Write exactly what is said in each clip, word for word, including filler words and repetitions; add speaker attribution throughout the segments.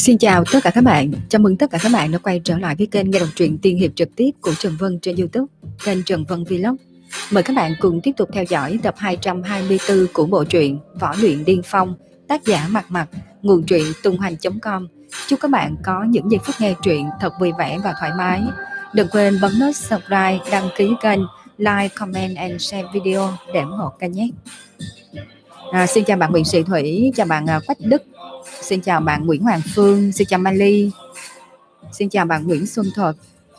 Speaker 1: Xin chào tất cả các bạn, chào mừng tất cả các bạn đã quay trở lại với kênh nghe đọc truyện tiên hiệp trực tiếp của Trần Vân trên YouTube, kênh Trần Vân Vlog. Mời các bạn cùng tiếp tục theo dõi tập hai trăm hai mươi tư của bộ truyện Võ Luyện Điên Phong, tác giả Mặt Mặt, nguồn truyện tung hoành chấm com. Chúc các bạn có những giây phút nghe truyện thật vui vẻ và thoải mái. Đừng quên bấm nút subscribe, đăng ký kênh, like, comment and share video để ủng hộ kênh nhé. À, xin chào bạn Nguyễn Sĩ Thủy, chào bạn Quách Đức, xin chào bạn Nguyễn Hoàng Phương, xin chào Mali, xin chào bạn Nguyễn Xuân Thuật,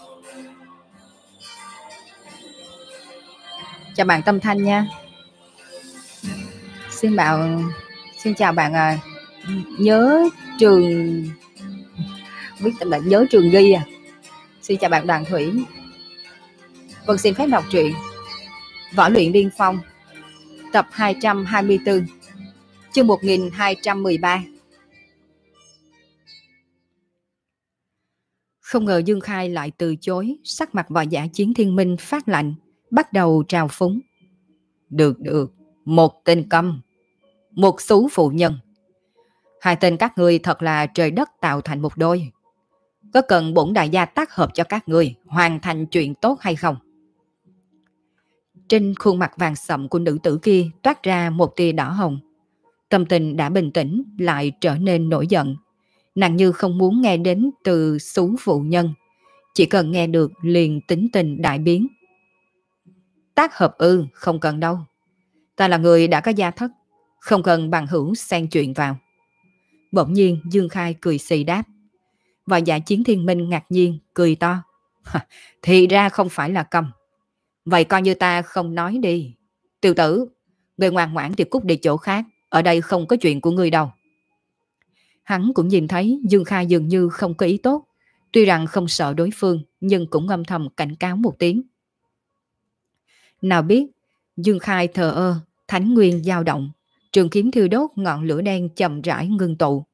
Speaker 1: chào bạn Tâm Thanh nha. Xin bảo xin chào bạn à, nhớ trường biết tên bạn nhớ trường ghi à. Xin chào bạn Đoàn Thủy. Vâng, xin phép đọc truyện Võ Luyện Điên Phong, tập hai trăm hai mươi tư, chương một nghìn hai trăm mười ba. Không ngờ Dương Khai lại từ chối, sắc mặt võ giả Chiến Thiên Minh phát lạnh, bắt đầu trào phúng. Được được, một tên câm, một xú phụ nhân. Hai tên các ngươi thật là trời đất tạo thành một đôi. Có cần bổn đại gia tác hợp cho các ngươi hoàn thành chuyện tốt hay không? Trên khuôn mặt vàng sậm của nữ tử kia toát ra một tia đỏ hồng. Tâm tình đã bình tĩnh lại trở nên nổi giận. Nàng như không muốn nghe đến từ xú phụ nhân, chỉ cần nghe được liền tính tình đại biến. Tác hợp ư, không cần đâu. Ta là người đã có gia thất, không cần bằng hữu xen chuyện vào. Bỗng nhiên Dương Khai cười xì đáp. Và dạ Chiến Thiên Minh ngạc nhiên, cười to. Thì ra không phải là câm. Vậy coi như ta không nói đi. Tiểu tử, người ngoan ngoãn thì cút đi chỗ khác, ở đây không có chuyện của ngươi đâu. Hắn cũng nhìn thấy Dương Khai dường như không có ý tốt. Tuy rằng không sợ đối phương, nhưng cũng âm thầm cảnh cáo một tiếng. Nào biết, Dương Khai thờ ơ, thánh nguyên dao động, trường kiếm thiêu đốt, ngọn lửa đen chậm rãi ngưng tụ.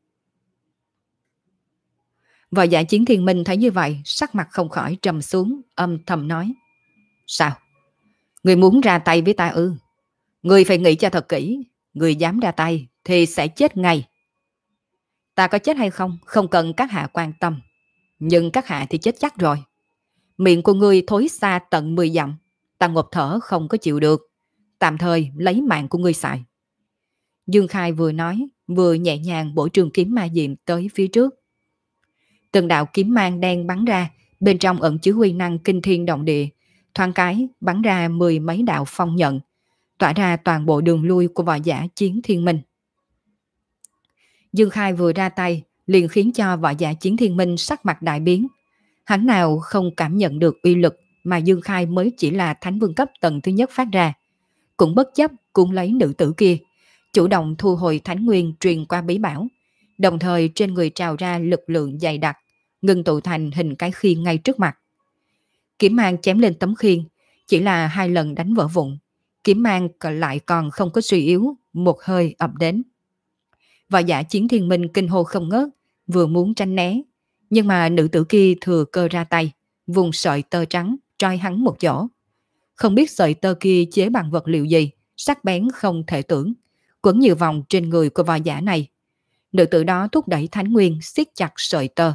Speaker 1: Võ giả Chiến Thiên Minh thấy như vậy, sắc mặt không khỏi trầm xuống, âm thầm nói. Sao? Người muốn ra tay với ta ư? Người phải nghĩ cho thật kỹ, người dám ra tay thì sẽ chết ngay. Ta có chết hay không, không cần các hạ quan tâm. Nhưng các hạ thì chết chắc rồi. Miệng của ngươi thối xa tận mười dặm. Ta ngộp thở không có chịu được. Tạm thời lấy mạng của ngươi xài. Dương Khai vừa nói, vừa nhẹ nhàng bổ trường kiếm ma diệm tới phía trước. Từng đạo kiếm mang đen bắn ra, bên trong ẩn chứa uy năng kinh thiên động địa. Thoáng cái bắn ra mười mấy đạo phong nhận, tỏa ra toàn bộ đường lui của võ giả Chiến Thiên Minh. Dương Khai vừa ra tay, liền khiến cho võ giả Chiến Thiên Minh sắc mặt đại biến. Hắn nào không cảm nhận được uy lực mà Dương Khai mới chỉ là thánh vương cấp tầng thứ nhất phát ra. Cũng bất chấp cuốn lấy nữ tử kia, chủ động thu hồi thánh nguyên truyền qua bí bảo, đồng thời trên người trào ra lực lượng dày đặc, ngưng tụ thành hình cái khiên ngay trước mặt. Kiếm mang chém lên tấm khiên, chỉ là hai lần đánh vỡ vụn. Kiếm mang lại còn không có suy yếu, một hơi ập đến. Võ giả Chiến Thiên Minh kinh hô không ngớt, vừa muốn tránh né, nhưng mà nữ tử kia thừa cơ ra tay, vùng sợi tơ trắng trói hắn một chỗ. Không biết sợi tơ kia chế bằng vật liệu gì, sắc bén không thể tưởng, quấn nhiều vòng trên người của võ giả này. Nữ tử đó thúc đẩy thánh nguyên siết chặt sợi tơ.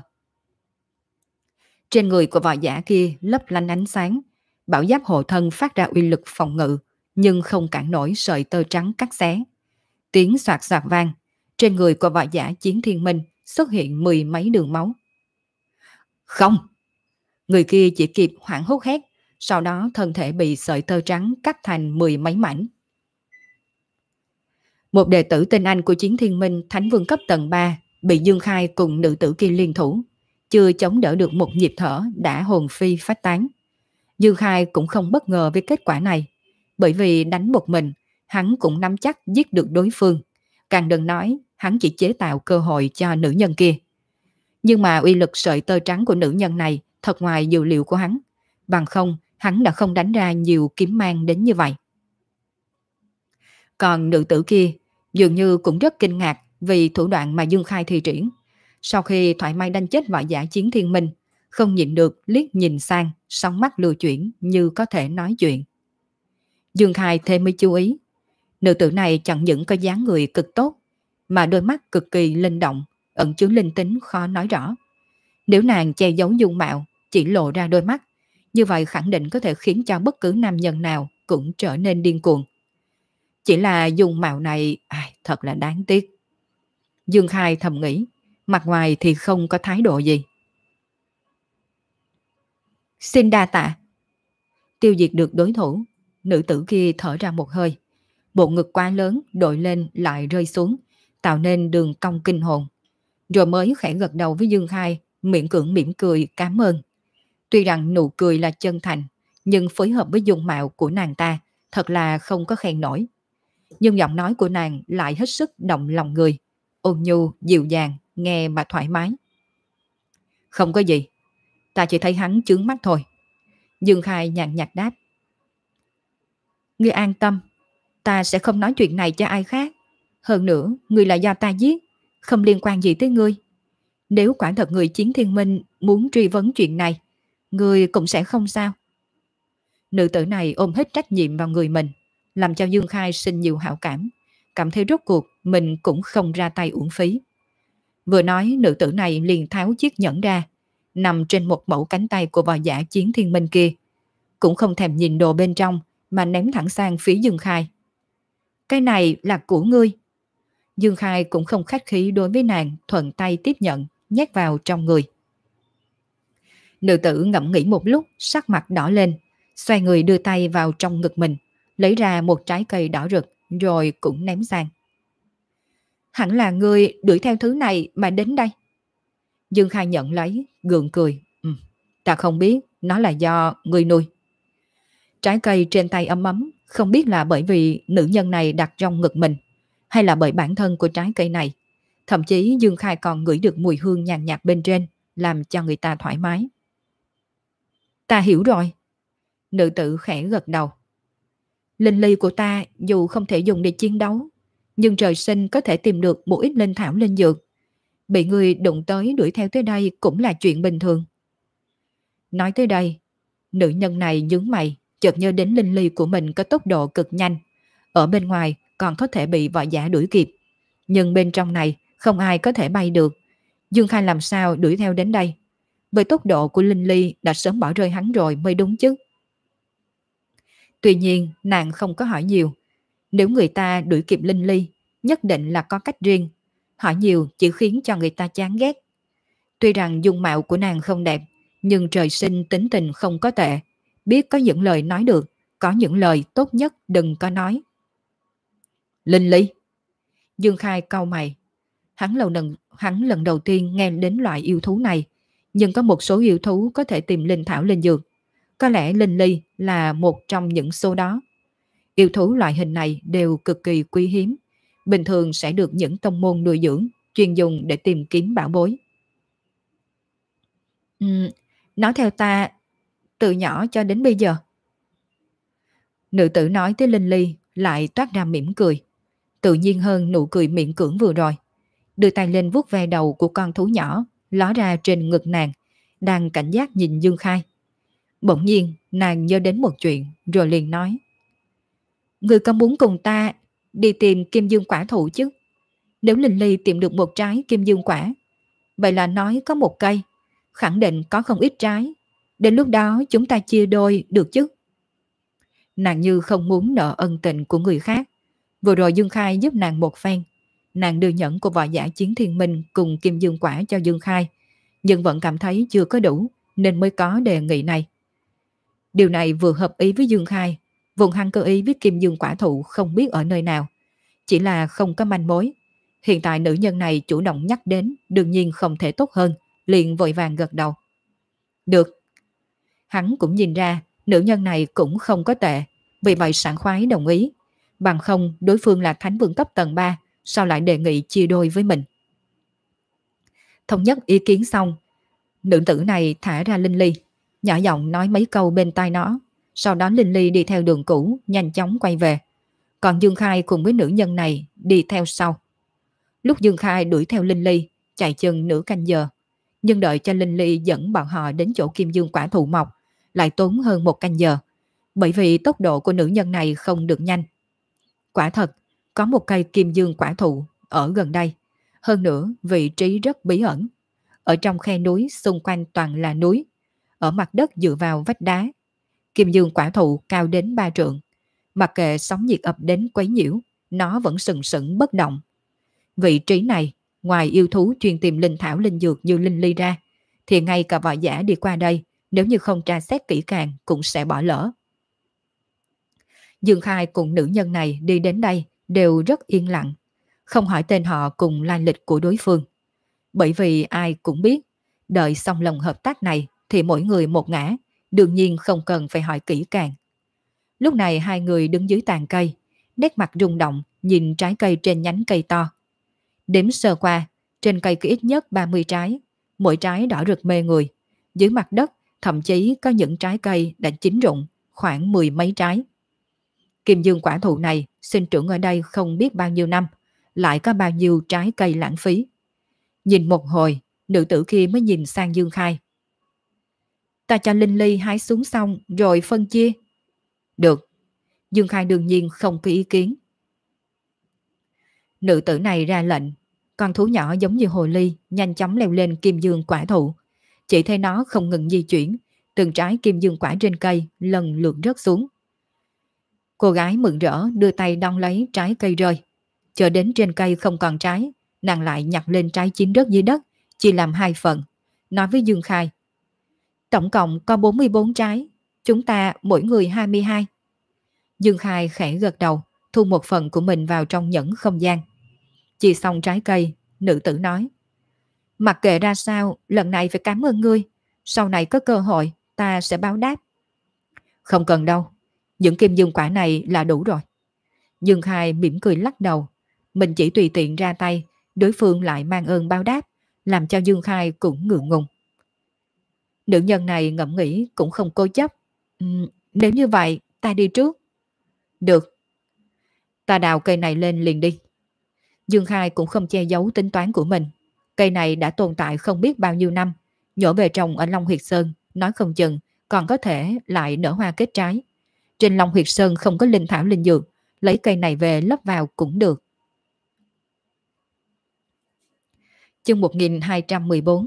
Speaker 1: Trên người của võ giả kia lấp lánh ánh sáng, bảo giáp hộ thân phát ra uy lực phòng ngự, nhưng không cản nổi sợi tơ trắng cắt xé. Tiếng xoạt xoạt vang, trên người của võ giả Chiến Thiên Minh xuất hiện mười mấy đường máu. Không! Người kia chỉ kịp hoảng hốt hét, sau đó thân thể bị sợi tơ trắng cắt thành mười mấy mảnh. Một đệ tử tên Anh của Chiến Thiên Minh thánh vương cấp tầng ba bị Dương Khai cùng nữ tử kia liên thủ, chưa chống đỡ được một nhịp thở đã hồn phi phách tán. Dương Khai cũng không bất ngờ với kết quả này, bởi vì đánh một mình, hắn cũng nắm chắc giết được đối phương. Càng đừng nói, hắn chỉ chế tạo cơ hội cho nữ nhân kia. Nhưng mà uy lực sợi tơ trắng của nữ nhân này thật ngoài dự liệu của hắn. Bằng không, hắn đã không đánh ra nhiều kiếm mang đến như vậy. Còn nữ tử kia, dường như cũng rất kinh ngạc vì thủ đoạn mà Dương Khai thi triển. Sau khi thoải mái đánh chết võ giả Chiến Thiên Minh, không nhịn được liếc nhìn sang, sóng mắt lưu chuyển như có thể nói chuyện. Dương Khai thêm mới chú ý, nữ tử này chẳng những có dáng người cực tốt, mà đôi mắt cực kỳ linh động, ẩn chứa linh tính khó nói rõ. Nếu nàng che giấu dung mạo, chỉ lộ ra đôi mắt, như vậy khẳng định có thể khiến cho bất cứ nam nhân nào cũng trở nên điên cuồng. Chỉ là dung mạo này, ai, thật là đáng tiếc. Dương Khai thầm nghĩ, mặt ngoài thì không có thái độ gì. Xin đa tạ. Tiêu diệt được đối thủ, nữ tử kia thở ra một hơi. Bộ ngực quá lớn đội lên lại rơi xuống, tạo nên đường cong kinh hồn. Rồi mới khẽ gật đầu với Dương Khai, miễn cưỡng mỉm cười cảm ơn. Tuy rằng nụ cười là chân thành, nhưng phối hợp với dung mạo của nàng ta, thật là không có khen nổi. Nhưng giọng nói của nàng lại hết sức động lòng người, ôn nhu, dịu dàng, nghe mà thoải mái. Không có gì, ta chỉ thấy hắn chướng mắt thôi. Dương Khai nhàn nhạt đáp. Ngươi an tâm, ta sẽ không nói chuyện này cho ai khác. Hơn nữa, ngươi là do ta giết, không liên quan gì tới ngươi. Nếu quả thật người Chiến Thiên Minh muốn truy vấn chuyện này, ngươi cũng sẽ không sao. Nữ tử này ôm hết trách nhiệm vào người mình, làm cho Dương Khai sinh nhiều hảo cảm, cảm thấy rốt cuộc mình cũng không ra tay uổng phí. Vừa nói, nữ tử này liền tháo chiếc nhẫn ra, nằm trên một mẫu cánh tay của võ giả Chiến Thiên Minh kia. Cũng không thèm nhìn đồ bên trong mà ném thẳng sang phía Dương Khai. Cái này là của ngươi. Dương Khai cũng không khách khí đối với nàng, thuận tay tiếp nhận, nhét vào trong người. Nữ tử ngẫm nghĩ một lúc, sắc mặt đỏ lên, xoay người đưa tay vào trong ngực mình, lấy ra một trái cây đỏ rực, rồi cũng ném sang. Hẳn là ngươi đuổi theo thứ này mà đến đây. Dương Khai nhận lấy, gượng cười. Ừ, ta không biết, nó là do ngươi nuôi. Trái cây trên tay ấm ấm, không biết là bởi vì nữ nhân này đặt trong ngực mình, hay là bởi bản thân của trái cây này. Thậm chí Dương Khai còn ngửi được mùi hương nhàn nhạt bên trên, làm cho người ta thoải mái. Ta hiểu rồi. Nữ tử khẽ gật đầu. Linh ly của ta dù không thể dùng để chiến đấu, nhưng trời sinh có thể tìm được một ít linh thảo linh dược. Bị người đụng tới đuổi theo tới đây cũng là chuyện bình thường. Nói tới đây, nữ nhân này nhướng mày, chợt nhớ đến linh ly của mình có tốc độ cực nhanh. Ở bên ngoài còn có thể bị võ giả đuổi kịp. Nhưng bên trong này không ai có thể bay được. Dương Khai làm sao đuổi theo đến đây? Với tốc độ của linh ly đã sớm bỏ rơi hắn rồi mới đúng chứ. Tuy nhiên nàng không có hỏi nhiều. Nếu người ta đuổi kịp linh ly, nhất định là có cách riêng. Hỏi nhiều chỉ khiến cho người ta chán ghét. Tuy rằng dung mạo của nàng không đẹp, nhưng trời sinh tính tình không có tệ. Biết có những lời nói được, có những lời tốt nhất đừng có nói. Linh ly. Dương Khai cau mày. Hắn lần, hắn lần đầu tiên nghe đến loại yêu thú này, nhưng có một số yêu thú có thể tìm linh thảo linh dược. Có lẽ linh ly là một trong những số đó. Yêu thú loại hình này đều cực kỳ quý hiếm, bình thường sẽ được những tông môn nuôi dưỡng, chuyên dùng để tìm kiếm bảo bối. Uhm, nói theo ta, từ nhỏ cho đến bây giờ. Nữ tử nói tới linh ly lại toát ra mỉm cười, tự nhiên hơn nụ cười miễn cưỡng vừa rồi. Đưa tay lên vuốt ve đầu của con thú nhỏ, ló ra trên ngực nàng, đang cảnh giác nhìn Dương Khai. Bỗng nhiên nàng nhớ đến một chuyện, rồi liền nói. Ngươi có muốn cùng ta đi tìm kim dương quả thụ chứ? Nếu Linh Ly tìm được một trái kim dương quả, vậy là nói có một cây, khẳng định có không ít trái. Đến lúc đó chúng ta chia đôi được chứ? Nàng như không muốn nợ ân tình của người khác. Vừa rồi Dương Khai giúp nàng một phen. Nàng đưa nhẫn của võ giả Chiến Thiên Minh cùng kim dương quả cho Dương Khai, nhưng vẫn cảm thấy chưa có đủ, nên mới có đề nghị này. Điều này vừa hợp ý với Dương Khai. Vùng hắn cơ ý với kim dương quả thụ không biết ở nơi nào, chỉ là không có manh mối. Hiện tại nữ nhân này chủ động nhắc đến, đương nhiên không thể tốt hơn, liền vội vàng gật đầu. Được. Hắn cũng nhìn ra nữ nhân này cũng không có tệ, vì vậy sảng khoái đồng ý. Bằng không đối phương là thánh vương cấp tầng ba, sao lại đề nghị chia đôi với mình? Thống nhất ý kiến xong, nữ tử này thả ra Linh Ly, nhỏ giọng nói mấy câu bên tai nó. Sau đó Linh Ly đi theo đường cũ, nhanh chóng quay về. Còn Dương Khai cùng với nữ nhân này đi theo sau. Lúc Dương Khai đuổi theo Linh Ly, chạy chừng nửa canh giờ. Nhưng đợi cho Linh Ly dẫn bọn họ đến chỗ kim dương quả thụ mọc, lại tốn hơn một canh giờ. Bởi vì tốc độ của nữ nhân này không được nhanh. Quả thật, có một cây kim dương quả thụ ở gần đây. Hơn nữa, vị trí rất bí ẩn. Ở trong khe núi xung quanh toàn là núi. Ở mặt đất dựa vào vách đá, kim dương quả thụ cao đến ba trượng. Mặc kệ sóng nhiệt ập đến quấy nhiễu, nó vẫn sừng sững bất động. Vị trí này, ngoài yêu thú chuyên tìm linh thảo linh dược như linh ly ra, thì ngay cả võ giả đi qua đây, nếu như không tra xét kỹ càng cũng sẽ bỏ lỡ. Dương Khai cùng nữ nhân này đi đến đây đều rất yên lặng, không hỏi tên họ cùng lai lịch của đối phương. Bởi vì ai cũng biết, đợi xong lần hợp tác này thì mỗi người một ngã, đương nhiên không cần phải hỏi kỹ càng. Lúc này hai người đứng dưới tàn cây, nét mặt rung động nhìn trái cây trên nhánh cây to. Đếm sơ qua, trên cây có ít nhất ba mươi trái, mỗi trái đỏ rực mê người. Dưới mặt đất thậm chí có những trái cây đã chín rụng, khoảng mười mấy trái. Kim dương quả thụ này sinh trưởng ở đây không biết bao nhiêu năm, lại có bao nhiêu trái cây lãng phí. Nhìn một hồi, nữ tử kia mới nhìn sang Dương Khai. Ta cho Linh Ly hái xuống xong rồi phân chia. Được. Dương Khai đương nhiên không có ý kiến. Nữ tử này ra lệnh, con thú nhỏ giống như hồ ly nhanh chóng leo lên kim dương quả thụ. Chỉ thấy nó không ngừng di chuyển, từng trái kim dương quả trên cây lần lượt rớt xuống. Cô gái mừng rỡ đưa tay đong lấy trái cây rơi. Chờ đến trên cây không còn trái, nàng lại nhặt lên trái chín rớt dưới đất, chia làm hai phần. Nói với Dương Khai, tổng cộng có bốn mươi bốn trái, chúng ta mỗi người hai mươi hai. Dương Khai khẽ gật đầu, thu một phần của mình vào trong nhẫn không gian. Chia xong trái cây, nữ tử nói, mặc kệ ra sao, lần này phải cảm ơn ngươi, sau này có cơ hội ta sẽ báo đáp. Không cần đâu, những kim dương quả này là đủ rồi. Dương Khai mỉm cười lắc đầu, mình chỉ tùy tiện ra tay, đối phương lại mang ơn báo đáp, làm cho Dương Khai cũng ngượng ngùng. Nữ nhân này ngẫm nghĩ cũng không cố chấp. uhm, Nếu như vậy ta đi trước. Được. Ta đào cây này lên liền đi. Dương Khai cũng không che giấu tính toán của mình. Cây này đã tồn tại không biết bao nhiêu năm, nhổ về trồng ở Long Huyệt Sơn, nói không chừng còn có thể lại nở hoa kết trái. Trên Long Huyệt Sơn không có linh thảo linh dược, lấy cây này về lấp vào cũng được. Chương một nghìn hai trăm mười bốn.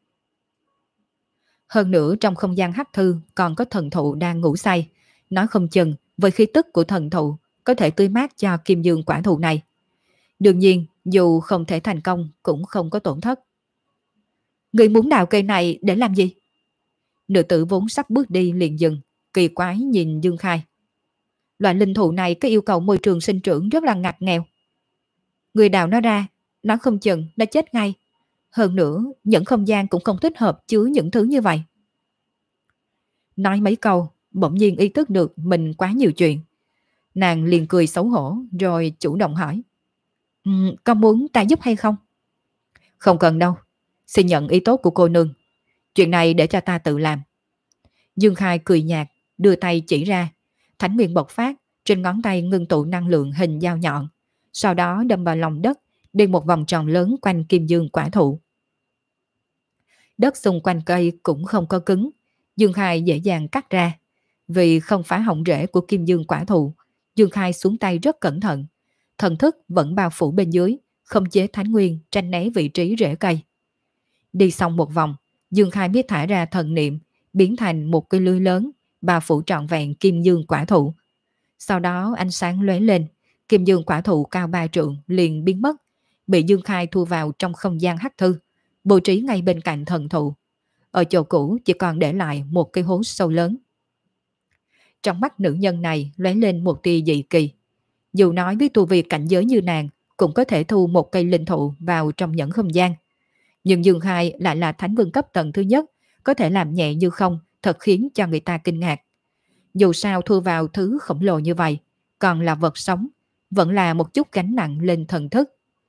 Speaker 1: Hơn nữa trong không gian hắc thư còn có thần thụ đang ngủ say, nói không chừng với khí tức của thần thụ có thể tươi mát cho kim dương quả thụ này. Đương nhiên, dù không thể thành công cũng không có tổn thất. Người muốn đào cây này để làm gì? Nữ tử vốn sắp bước đi liền dừng, kỳ quái nhìn Dương Khai. Loại linh thụ này có yêu cầu môi trường sinh trưởng rất là ngặt nghèo. Người đào nó ra, nó không chừng nó chết ngay. Hơn nữa, những không gian cũng không thích hợp chứa những thứ như vậy. Nói mấy câu, bỗng nhiên ý thức được mình quá nhiều chuyện. Nàng liền cười xấu hổ rồi chủ động hỏi. Um, có muốn ta giúp hay không? Không cần đâu, xin nhận ý tốt của cô nương. Chuyện này để cho ta tự làm. Dương Khai cười nhạt, đưa tay chỉ ra. Thánh nguyên bộc phát, trên ngón tay ngưng tụ năng lượng hình dao nhọn. Sau đó đâm vào lòng đất, đi một vòng tròn lớn quanh kim dương quả thụ. Đất xung quanh cây cũng không có cứng, Dương Khai dễ dàng cắt ra. Vì không phá hỏng rễ của kim dương quả thụ, Dương Khai xuống tay rất cẩn thận. Thần thức vẫn bao phủ bên dưới, không chế thánh nguyên tranh né vị trí rễ cây. Đi xong một vòng, Dương Khai biết thả ra thần niệm, biến thành một cái lưới lớn, bao phủ trọn vẹn kim dương quả thụ. Sau đó ánh sáng lóe lên, kim dương quả thụ cao ba trượng liền biến mất, bị Dương Khai thu vào trong không gian hắc thư, bố trí ngay bên cạnh thần thụ. Ở chỗ cũ chỉ còn để lại một cái hố sâu lớn. Trong mắt nữ nhân này lóe lên một tia dị kỳ. Dù nói với tu vi cảnh giới như nàng, cũng có thể thu một cây linh thụ vào trong nhẫn không gian. Nhưng Dương Khai lại là thánh vương cấp tầng thứ nhất, có thể làm nhẹ như không, thật khiến cho người ta kinh ngạc. Dù sao thu vào thứ khổng lồ như vậy, còn là vật sống, vẫn là một chút gánh nặng lên thần thức.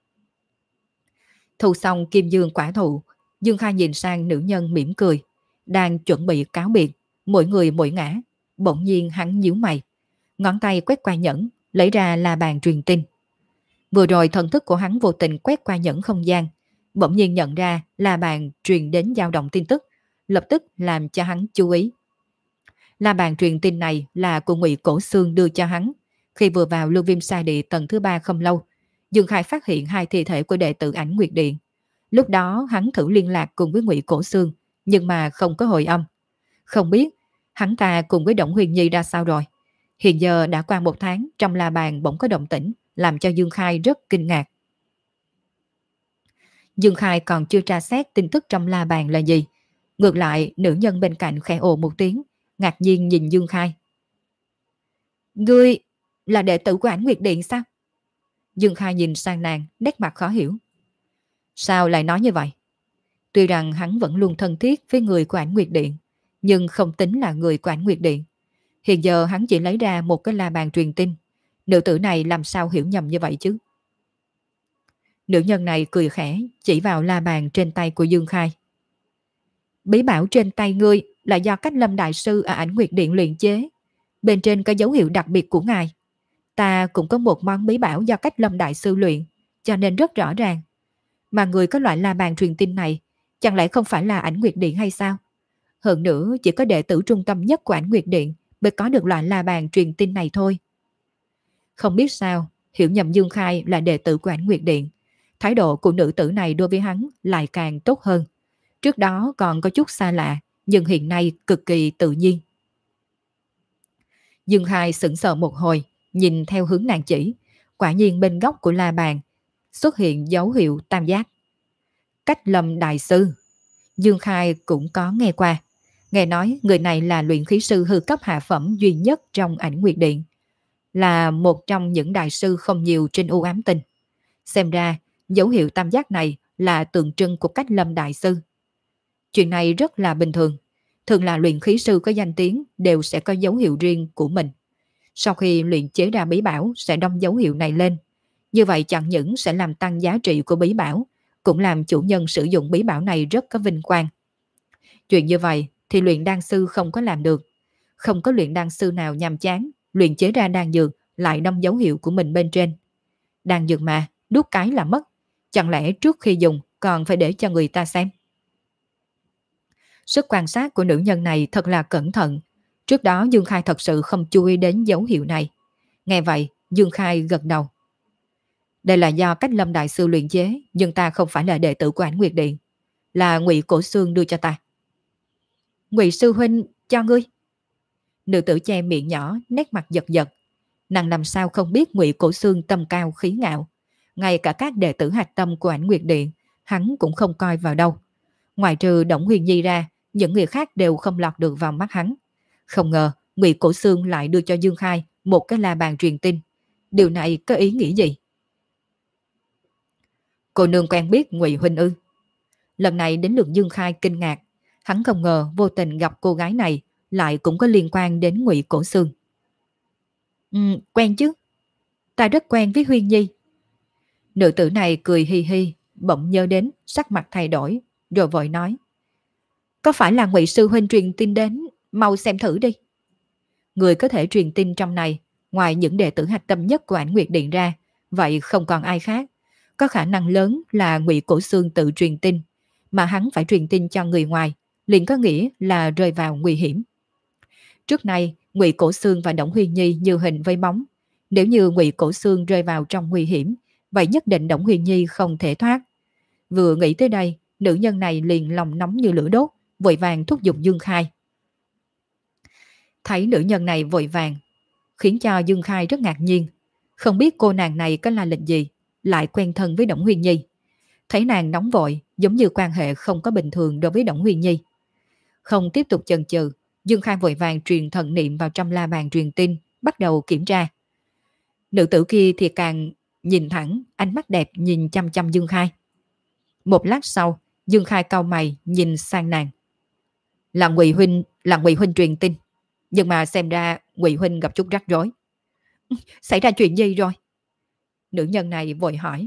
Speaker 1: Thu xong kim dương quả thụ, Dương Khai nhìn sang nữ nhân mỉm cười, đang chuẩn bị cáo biệt, mỗi người mỗi ngã. Bỗng nhiên hắn nhíu mày, ngón tay quét qua nhẫn, lấy ra là bàn truyền tin. Vừa rồi thần thức của hắn vô tình quét qua nhẫn không gian, bỗng nhiên nhận ra là bàn truyền đến dao động tin tức, lập tức làm cho hắn chú ý. La bàn truyền tin này là của Ngụy Cổ Xương đưa cho hắn khi vừa vào Lưu Viêm Sa Địa tầng thứ ba không lâu, Dương Khai phát hiện hai thi thể của đệ tử Ảnh Nguyệt Điện. Lúc đó hắn thử liên lạc cùng với Ngụy Cổ Xương, nhưng mà không có hồi âm. Không biết hắn ta cùng với Đổng Huyền Nhi ra sao rồi. Hiện giờ đã qua một tháng, trong la bàn bỗng có động tĩnh, làm cho Dương Khai rất kinh ngạc. Dương Khai còn chưa tra xét tin tức trong la bàn là gì. Ngược lại, nữ nhân bên cạnh khẽ ồ một tiếng, ngạc nhiên nhìn Dương Khai. Ngươi là đệ tử của Ảnh Nguyệt Điện sao? Dương Khai nhìn sang nàng, nét mặt khó hiểu. Sao lại nói như vậy? Tuy rằng hắn vẫn luôn thân thiết với người của Ảnh Nguyệt Điện, nhưng không tính là người của Ảnh Nguyệt Điện. Hiện giờ hắn chỉ lấy ra một cái la bàn truyền tin. Nữ tử này làm sao hiểu nhầm như vậy chứ? Nữ nhân này cười khẽ, chỉ vào la bàn trên tay của Dương Khai. Bí bảo trên tay ngươi là do Cách Lâm Đại Sư ở Ảnh Nguyệt Điện luyện chế. Bên trên có dấu hiệu đặc biệt của ngài. Ta cũng có một món bí bảo do Cách Lâm Đại Sư luyện, cho nên rất rõ ràng. Mà người có loại la bàn truyền tin này, chẳng lẽ không phải là Ảnh Nguyệt Điện hay sao? Hơn nữa chỉ có đệ tử trung tâm nhất của Ảnh Nguyệt Điện mới có được loại la bàn truyền tin này thôi. Không biết sao, hiểu nhầm Dương Khai là đệ tử của Ảnh Nguyệt Điện. Thái độ của nữ tử này đối với hắn lại càng tốt hơn. Trước đó còn có chút xa lạ, nhưng hiện nay cực kỳ tự nhiên. Dương Khai sững sờ một hồi, nhìn theo hướng nàng chỉ. Quả nhiên bên góc của la bàn xuất hiện dấu hiệu tam giác. Cách Lâm Đại Sư. Dương Khai cũng có nghe qua. Nghe nói người này là luyện khí sư hư cấp hạ phẩm duy nhất trong Ảnh Nguyệt Điện. Là một trong những đại sư không nhiều trên u ám tinh. Xem ra, dấu hiệu tam giác này là tượng trưng của Cách Lâm Đại Sư. Chuyện này rất là bình thường. Thường là luyện khí sư có danh tiếng đều sẽ có dấu hiệu riêng của mình. Sau khi luyện chế ra bí bảo sẽ đong dấu hiệu này lên. Như vậy chẳng những sẽ làm tăng giá trị của bí bảo, cũng làm chủ nhân sử dụng bí bảo này rất có vinh quang. Chuyện như vậy thì luyện đan sư không có làm được. Không có luyện đan sư nào nhàm chán luyện chế ra đan dược lại đong dấu hiệu của mình bên trên. Đan dược mà, đút cái là mất. Chẳng lẽ trước khi dùng còn phải để cho người ta xem? Sức quan sát của nữ nhân này thật là cẩn thận. Trước đó Dương Khai thật sự không chú ý đến dấu hiệu này. Nghe vậy, Dương Khai gật đầu. Đây là do Cách Lâm Đại Sư luyện chế, nhưng ta không phải là đệ tử của Ảnh Nguyệt Điện. Là Ngụy Cổ Xương đưa cho ta. Ngụy sư huynh cho ngươi? Nữ tử che miệng nhỏ, nét mặt giật giật. Nàng làm sao không biết Ngụy Cổ Xương tâm cao khí ngạo. Ngay cả các đệ tử hạch tâm của Ảnh Nguyệt Điện, hắn cũng không coi vào đâu. Ngoài trừ Đổng Huyền Nhi ra, những người khác đều không lọt được vào mắt hắn. Không ngờ Ngụy Cổ Xương lại đưa cho Dương Khai một cái la bàn truyền tin. Điều này có ý nghĩa gì? Cô nương quen biết Ngụy huynh ư? Lần này đến lượt Dương Khai kinh ngạc. Hắn không ngờ vô tình gặp cô gái này lại cũng có liên quan đến Ngụy Cổ Xương. Ừ, quen chứ. Ta rất quen với Huyền Nhi. Nữ tử này cười hi hi, bỗng nhớ đến, sắc mặt thay đổi, rồi vội nói. Có phải là Ngụy sư huynh truyền tin đến, mau xem thử đi. Người có thể truyền tin trong này, ngoài những đệ tử hạch tâm nhất của Ảnh Nguyệt Điện ra, vậy không còn ai khác. Có khả năng lớn là Ngụy Cổ Xương tự truyền tin, mà hắn phải truyền tin cho người ngoài, liền có nghĩa là rơi vào nguy hiểm. Trước nay, Ngụy Cổ Xương và Đổng Huyền Nhi như hình với bóng. Nếu như Ngụy Cổ Xương rơi vào trong nguy hiểm, vậy nhất định Đổng Huyền Nhi không thể thoát. Vừa nghĩ tới đây, nữ nhân này liền lòng nóng như lửa đốt, vội vàng thúc giục Dương Khai. Thấy nữ nhân này vội vàng, khiến cho Dương Khai rất ngạc nhiên. Không biết cô nàng này có là lịch gì, lại quen thân với Đổng Huyền Nhi. Thấy nàng nóng vội, giống như quan hệ không có bình thường đối với Đổng Huyền Nhi. Không tiếp tục chần chừ, Dương Khai vội vàng truyền thần niệm vào trong la bàn truyền tin, bắt đầu kiểm tra. Nữ tử kia thì càng nhìn thẳng, ánh mắt đẹp nhìn chăm chăm Dương Khai. Một lát sau, Dương Khai cau mày nhìn sang nàng. Là Ngụy huynh, là Ngụy huynh truyền tin, nhưng mà xem ra Ngụy huynh gặp chút rắc rối. Xảy ra chuyện gì rồi? Nữ nhân này vội hỏi.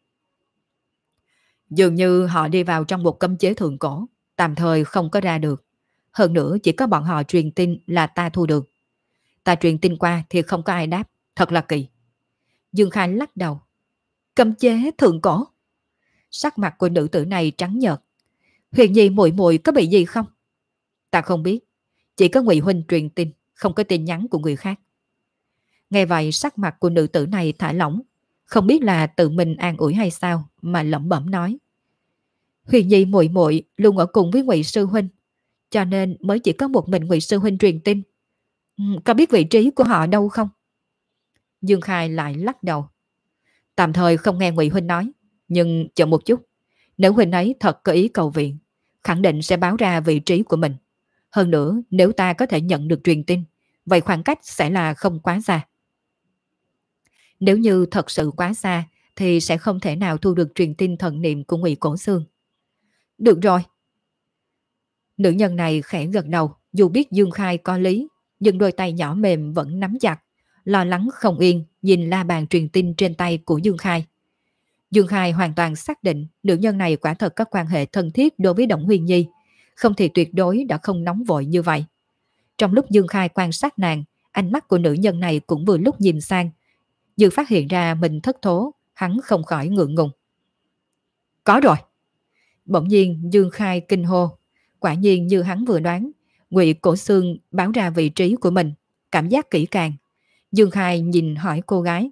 Speaker 1: Dường như họ đi vào trong một cấm chế thượng cổ, tạm thời không có ra được. Hơn nữa chỉ có bọn họ truyền tin là ta thu được. Ta truyền tin qua thì không có ai đáp, thật là kỳ. Dương Khai lắc đầu. Cấm chế thượng cổ? Sắc mặt của nữ tử này trắng nhợt. Huyền Nhi muội muội có bị gì không? Ta không biết, chỉ có Ngụy huynh truyền tin, không có tin nhắn của người khác. Nghe vậy sắc mặt của nữ tử này thả lỏng, không biết là tự mình an ủi hay sao mà lẩm bẩm nói. Huyền Nhi muội muội luôn ở cùng với Ngụy sư huynh, cho nên mới chỉ có một mình Ngụy sư huynh truyền tin. Ừ, có biết vị trí của họ đâu không? Dương Khai lại lắc đầu. Tạm thời không nghe Ngụy huynh nói, nhưng chờ một chút, nếu huynh ấy thật có ý cầu viện, khẳng định sẽ báo ra vị trí của mình. Hơn nữa, nếu ta có thể nhận được truyền tin, vậy khoảng cách sẽ là không quá xa. Nếu như thật sự quá xa, thì sẽ không thể nào thu được truyền tin thần niệm của Ngụy Cổ Xương. Được rồi. Nữ nhân này khẽ gật đầu, dù biết Dương Khai có lý, nhưng đôi tay nhỏ mềm vẫn nắm chặt, lo lắng không yên, nhìn la bàn truyền tin trên tay của Dương Khai. Dương Khai hoàn toàn xác định nữ nhân này quả thật có quan hệ thân thiết đối với Đổng Huyền Nhi, không thì tuyệt đối đã không nóng vội như vậy. Trong lúc Dương Khai quan sát nàng, ánh mắt của nữ nhân này cũng vừa lúc nhìn sang, vừa phát hiện ra mình thất thố, hắn không khỏi ngượng ngùng. Có rồi. Bỗng nhiên Dương Khai kinh hô, quả nhiên như hắn vừa đoán, Ngụy Cổ Xương báo ra vị trí của mình, cảm giác kỹ càng. Dương Khai nhìn hỏi cô gái.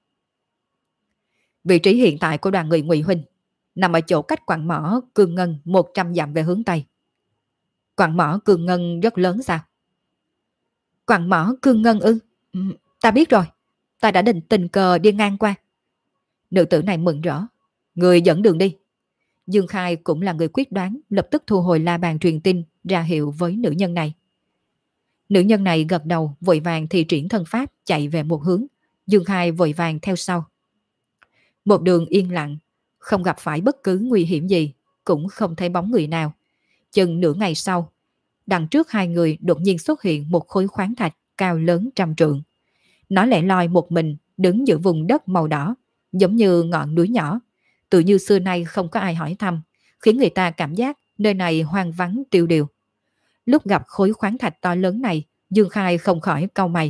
Speaker 1: Vị trí hiện tại của đoàn người Ngụy huynh nằm ở chỗ cách quặng mỏ Cương Ngân một trăm dặm về hướng Tây. Quặng mỏ Cương Ngân rất lớn sao? Quặng mỏ Cương Ngân ư? Ừ, ta biết rồi, ta đã định tình cờ đi ngang qua. Nữ tử này mừng rỡ. Người dẫn đường đi. Dương Khai cũng là người quyết đoán, lập tức thu hồi la bàn truyền tin ra hiệu với nữ nhân này. Nữ nhân này gật đầu, vội vàng thì triển thân pháp chạy về một hướng. Dương Khai vội vàng theo sau. Một đường yên lặng, không gặp phải bất cứ nguy hiểm gì, cũng không thấy bóng người nào. Chừng nửa ngày sau, đằng trước hai người đột nhiên xuất hiện một khối khoáng thạch cao lớn trăm trượng. Nó lẻ loi một mình đứng giữa vùng đất màu đỏ, giống như ngọn núi nhỏ, tự như xưa nay không có ai hỏi thăm, khiến người ta cảm giác nơi này hoang vắng tiêu điều. Lúc gặp khối khoáng thạch to lớn này, Dương Khai không khỏi cau mày.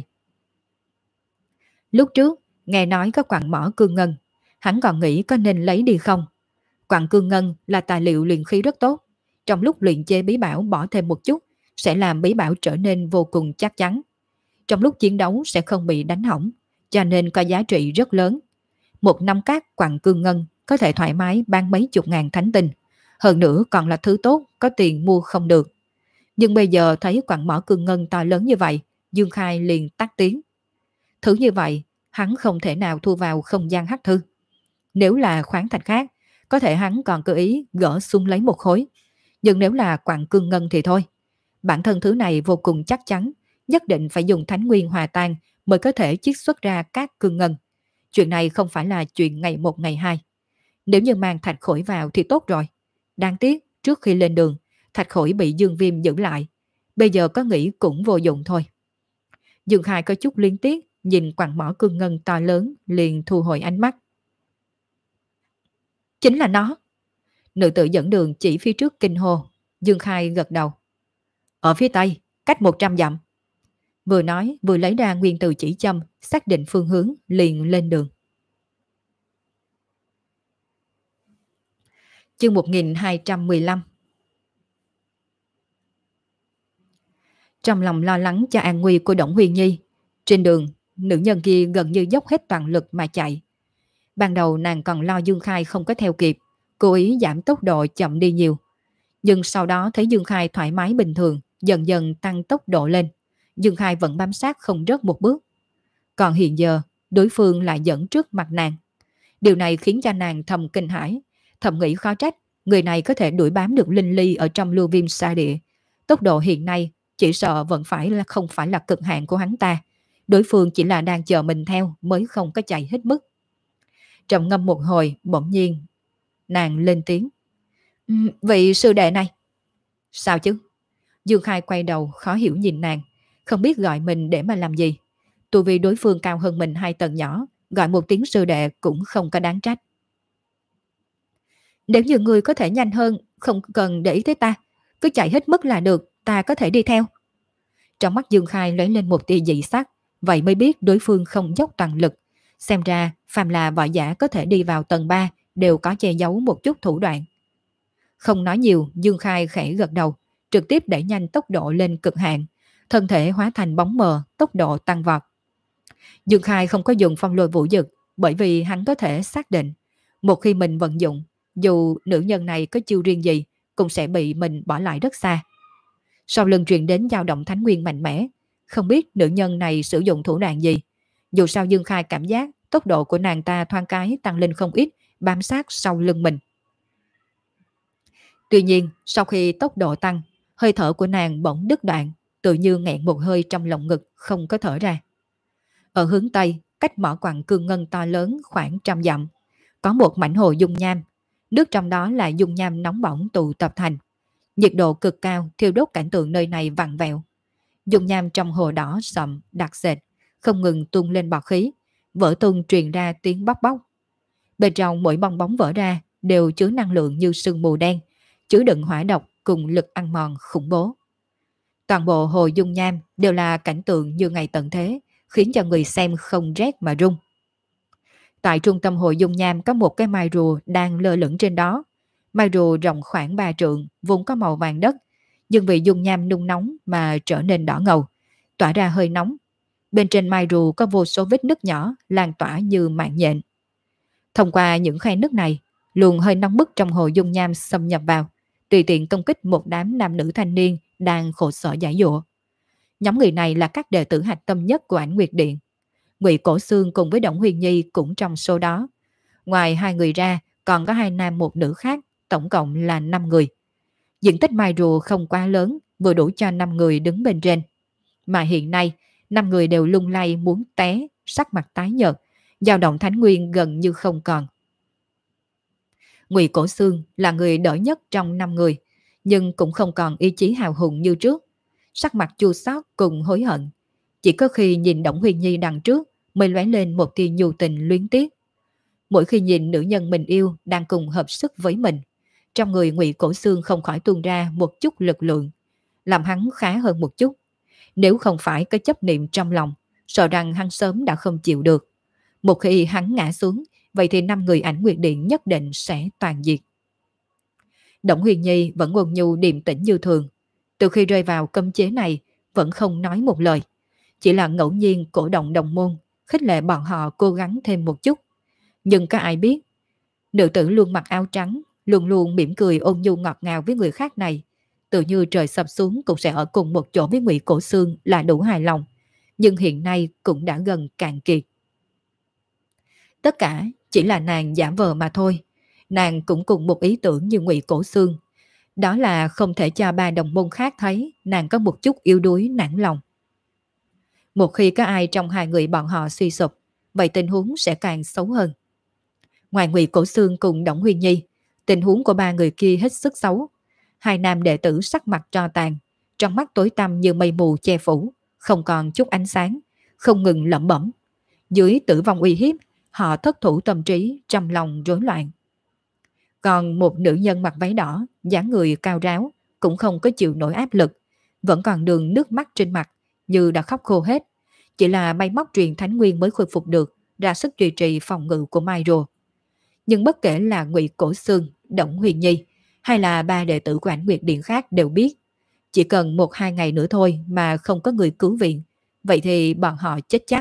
Speaker 1: Lúc trước, nghe nói có quặng mỏ Cương Ngân, hắn còn nghĩ có nên lấy đi không. Quặng Cương Ngân là tài liệu luyện khí rất tốt, trong lúc luyện chế bí bảo bỏ thêm một chút, sẽ làm bí bảo trở nên vô cùng chắc chắn. Trong lúc chiến đấu sẽ không bị đánh hỏng, cho nên có giá trị rất lớn. Một năm cát quặng Cương Ngân có thể thoải mái bán mấy chục ngàn thánh tinh, hơn nữa còn là thứ tốt, có tiền mua không được. Nhưng bây giờ thấy quặng mỏ Cương Ngân to lớn như vậy, Dương Khai liền tắt tiếng. Thứ như vậy, hắn không thể nào thu vào không gian hắc thư. Nếu là khoáng thạch khác, có thể hắn còn cơ ý gỡ xuống lấy một khối. Nhưng nếu là quặng Cương Ngân thì thôi. Bản thân thứ này vô cùng chắc chắn, nhất định phải dùng thánh nguyên hòa tan mới có thể chiết xuất ra các cương ngân. Chuyện này không phải là chuyện ngày một ngày hai. Nếu như mang thạch khổi vào thì tốt rồi. Đáng tiếc, trước khi lên đường, thạch khổi bị Dương Viêm giữ lại. Bây giờ có nghĩ cũng vô dụng thôi. Dương Khai có chút liên tiếc, nhìn quặng mỏ cương ngân to lớn, liền thu hồi ánh mắt. Chính là nó. Nữ tử dẫn đường chỉ phía trước kinh hô. Dương Khai gật đầu. Ở phía tây, cách một trăm dặm. Vừa nói vừa lấy ra nguyên từ chỉ châm, xác định phương hướng, liền lên đường. Chương một nghìn hai trăm mười lăm. Trong lòng lo lắng cho an nguy của Đổng Huyền Nhi, trên đường, nữ nhân kia gần như dốc hết toàn lực mà chạy. Ban đầu nàng còn lo Dương Khai không có theo kịp, cố ý giảm tốc độ chậm đi nhiều. Nhưng sau đó thấy Dương Khai thoải mái bình thường, dần dần tăng tốc độ lên. Dương Khai vẫn bám sát không rớt một bước. Còn hiện giờ, đối phương lại dẫn trước mặt nàng. Điều này khiến cho nàng thầm kinh hãi, thầm nghĩ khó trách, người này có thể đuổi bám được Linh Ly ở trong lưu viêm sa địa. Tốc độ hiện nay chỉ sợ vẫn phải là không phải là cực hạn của hắn ta. Đối phương chỉ là đang chờ mình theo mới không có chạy hết mức. Trầm ngâm một hồi, bỗng nhiên nàng lên tiếng. Um, vị sư đệ này. Sao chứ? Dương Khai quay đầu khó hiểu nhìn nàng, không biết gọi mình để mà làm gì. Tu vi đối phương cao hơn mình hai tầng nhỏ, gọi một tiếng sư đệ cũng không có đáng trách. Nếu như người có thể nhanh hơn, không cần để ý tới ta, cứ chạy hết mức là được, ta có thể đi theo. Trong mắt Dương Khai lấy lên một tia dị sắc, vậy mới biết đối phương không dốc toàn lực. Xem ra, phàm là võ giả có thể đi vào tầng ba đều có che giấu một chút thủ đoạn. Không nói nhiều, Dương Khai khẽ gật đầu, trực tiếp đẩy nhanh tốc độ lên cực hạn, thân thể hóa thành bóng mờ, tốc độ tăng vọt. Dương Khai không có dùng phong lôi vũ dực, Bởi vì hắn có thể xác định, một khi mình vận dụng, dù nữ nhân này có chiêu riêng gì, cũng sẽ bị mình bỏ lại rất xa. Sau lưng truyền đến dao động thánh nguyên mạnh mẽ, không biết nữ nhân này sử dụng thủ đoạn gì. Dù sao Dương Khai cảm giác tốc độ của nàng ta thoáng cái tăng lên không ít, bám sát sau lưng mình. Tuy nhiên, sau khi tốc độ tăng, hơi thở của nàng bỗng đứt đoạn, tự như nghẹn một hơi trong lồng ngực không có thở ra. Ở hướng Tây, cách mỏ quặng cương ngân to lớn khoảng trăm dặm, có một mảnh hồ dung nham. Nước trong đó là dung nham nóng bỏng tụ tập thành. Nhiệt độ cực cao thiêu đốt cảnh tượng nơi này vặn vẹo. Dung nham trong hồ đỏ sậm, đặc sệt, không ngừng tuôn lên bọt khí, vỡ tung truyền ra tiếng bóc bóc. Bên trong mỗi bong bóng vỡ ra đều chứa năng lượng như sương mù đen, chứa đựng hỏa độc cùng lực ăn mòn khủng bố. Toàn bộ hồ dung nham đều là cảnh tượng như ngày tận thế, khiến cho người xem không rét mà run. Tại trung tâm hồ dung nham có một cái mai rùa đang lơ lửng trên đó. Mai rùa rộng khoảng ba trượng, vốn có màu vàng đất, nhưng vì dung nham nung nóng mà trở nên đỏ ngầu, tỏa ra hơi nóng. Bên trên mai rùa có vô số vết nứt nhỏ lan tỏa như mạng nhện. Thông qua những khe nứt này, luồng hơi nóng bức trong hồ dung nham xâm nhập vào, tùy tiện công kích một đám nam nữ thanh niên đang khổ sở giải dụa. Nhóm người này là các đệ tử hạch tâm nhất của Ảnh Nguyệt Điện. Ngụy Cổ Xương cùng với Đổng Huyền Nhi cũng trong số đó. Ngoài hai người ra, còn có hai nam một nữ khác, tổng cộng là năm người. Diện tích mai rùa không quá lớn, vừa đủ cho năm người đứng bên trên. Mà hiện nay, năm người đều lung lay muốn té, sắc mặt tái nhợt, dao động thánh nguyên gần như không còn. Ngụy Cổ Xương là người đỡ nhất trong năm người, nhưng cũng không còn ý chí hào hùng như trước. Sắc mặt chua xót cùng hối hận. Chỉ có khi nhìn Đổng Huyền Nhi đằng trước mới lóe lên một tia nhu tình luyến tiếc. Mỗi khi nhìn nữ nhân mình yêu đang cùng hợp sức với mình, trong người Ngụy Cổ Xương không khỏi tuôn ra một chút lực lượng, làm hắn khá hơn một chút. Nếu không phải có chấp niệm trong lòng, sợ rằng hắn sớm đã không chịu được. Một khi hắn ngã xuống, vậy thì năm người Ảnh Nguyệt Điện nhất định sẽ toàn diệt. Đổng Huyền Nhi vẫn ôn nhu điềm tĩnh như thường. Từ khi rơi vào cấm chế này, vẫn không nói một lời. Chỉ là ngẫu nhiên cổ động đồng môn, khích lệ bọn họ cố gắng thêm một chút. Nhưng có ai biết, nữ tử luôn mặc áo trắng, luôn luôn mỉm cười ôn nhu ngọt ngào với người khác này, tự như trời sập xuống cũng sẽ ở cùng một chỗ với Ngụy Cổ Xương là đủ hài lòng. Nhưng hiện nay cũng đã gần cạn kiệt. Tất cả chỉ là nàng giả vờ mà thôi. Nàng cũng cùng một ý tưởng như Ngụy Cổ Xương. Đó là không thể cho ba đồng môn khác thấy nàng có một chút yếu đuối nản lòng. Một khi có ai trong hai người bọn họ suy sụp, vậy tình huống sẽ càng xấu hơn. Ngoài Ngụy Cổ Xương cùng Đổng Huyền Nhi, tình huống của ba người kia hết sức xấu. Hai nam đệ tử sắc mặt tro tàn, trong mắt tối tăm như mây mù che phủ, không còn chút ánh sáng, không ngừng lẩm bẩm. Dưới tử vong uy hiếp, họ thất thủ tâm trí, trong lòng rối loạn. Còn một nữ nhân mặc váy đỏ, dáng người cao ráo, cũng không có chịu nổi áp lực, vẫn còn đường nước mắt trên mặt, như đã khóc khô hết. Chỉ là may móc truyền thánh nguyên mới khôi phục được, ra sức duy trì phòng ngự của Mai Rùa. Nhưng bất kể là Ngụy Cổ Xương, Đổng Huyền Nhi, hay là ba đệ tử của Ảnh Nguyệt Điện khác đều biết, chỉ cần một hai ngày nữa thôi mà không có người cứu viện, vậy thì bọn họ chết chắc.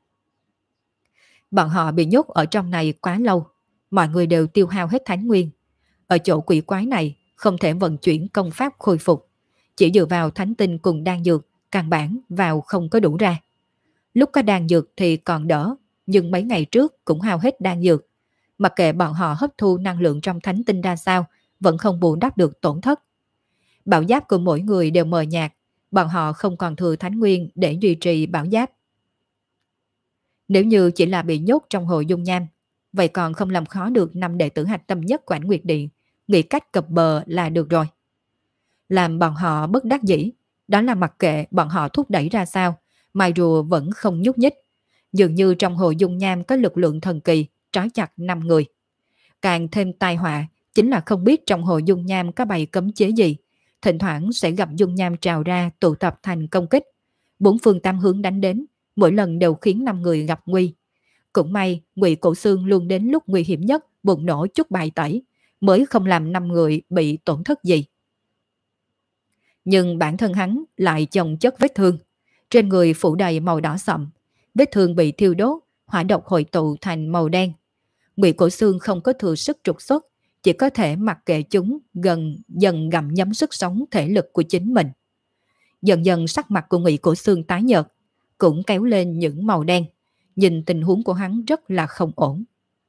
Speaker 1: Bọn họ bị nhốt ở trong này quá lâu, mọi người đều tiêu hao hết thánh nguyên. Ở chỗ quỷ quái này không thể vận chuyển công pháp khôi phục, chỉ dựa vào thánh tinh cùng đan dược, căn bản vào không có đủ ra. Lúc có đan dược thì còn đỡ, nhưng mấy ngày trước cũng hao hết đan dược. Mặc kệ bọn họ hấp thu năng lượng trong thánh tinh ra sao, vẫn không bù đắp được tổn thất. Bảo giáp của mỗi người đều mờ nhạt, bọn họ không còn thừa thánh nguyên để duy trì bảo giáp. Nếu như chỉ là bị nhốt trong hồ dung nham, vậy còn không làm khó được năm đệ tử hạch tâm nhất của Ảnh Nguyệt Điện, nghĩ cách cập bờ là được rồi. Làm bọn họ bất đắc dĩ, đó là mặc kệ bọn họ thúc đẩy ra sao, Mai Rùa vẫn không nhúc nhích. Dường như trong hồ dung nham có lực lượng thần kỳ, trói chặt năm người. Càng thêm tai họa, chính là không biết trong hồ dung nham có bày cấm chế gì. Thỉnh thoảng sẽ gặp dung nham trào ra tụ tập thành công kích. Bốn phương tam hướng đánh đến, mỗi lần đều khiến năm người gặp nguy. Cũng may Ngụy Cổ Xương luôn đến lúc nguy hiểm nhất bùng nổ chút bài tẩy, mới không làm năm người bị tổn thất gì. Nhưng bản thân hắn lại chồng chất vết thương, trên người phủ đầy màu đỏ sậm, vết thương bị thiêu đốt, hỏa độc hội tụ thành màu đen. Ngụy Cổ Xương không có thừa sức trục xuất, chỉ có thể mặc kệ chúng gần dần gặm nhấm sức sống thể lực của chính mình. Dần dần sắc mặt của Ngụy Cổ Xương tái nhợt, cũng kéo lên những màu đen. Nhìn tình huống của hắn rất là không ổn.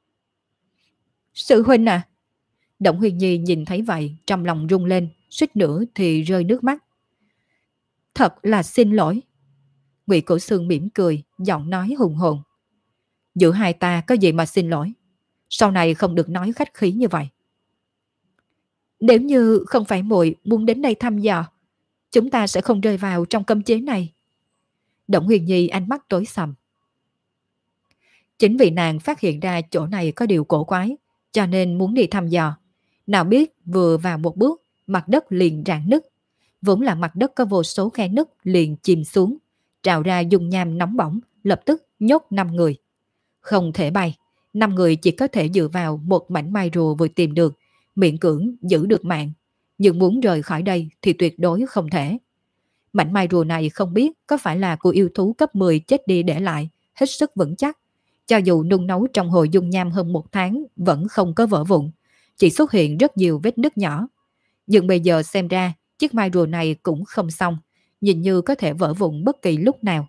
Speaker 1: Sư huynh à! Động Huyền Nhi nhìn thấy vậy, trong lòng rung lên, suýt nữa thì rơi nước mắt. Thật là xin lỗi. Ngụy Cổ Xương mỉm cười, giọng nói hùng hồn. Giữa hai ta có gì mà xin lỗi? Sau này không được nói khách khí như vậy. Nếu như không phải muội muốn đến đây thăm dò, chúng ta sẽ không rơi vào trong cấm chế này. Động Huyền Nhi ánh mắt tối sầm. Chính vì nàng phát hiện ra chỗ này có điều cổ quái, cho nên muốn đi thăm dò. Nào biết vừa vào một bước, mặt đất liền rạn nứt. Vốn là mặt đất có vô số khe nứt liền chìm xuống, trào ra dung nham nóng bỏng, lập tức nhốt năm người. Không thể bay, năm người chỉ có thể dựa vào một mảnh mai rùa vừa tìm được, miễn cưỡng giữ được mạng. Nhưng muốn rời khỏi đây thì tuyệt đối không thể. Mảnh mai rùa này không biết có phải là của yêu thú cấp mười chết đi để lại, hết sức vững chắc. Cho dù nung nấu trong hồ dung nham hơn một tháng vẫn không có vỡ vụn, chỉ xuất hiện rất nhiều vết nứt nhỏ. Nhưng bây giờ xem ra chiếc mai rùa này cũng không xong, nhìn như có thể vỡ vụn bất kỳ lúc nào.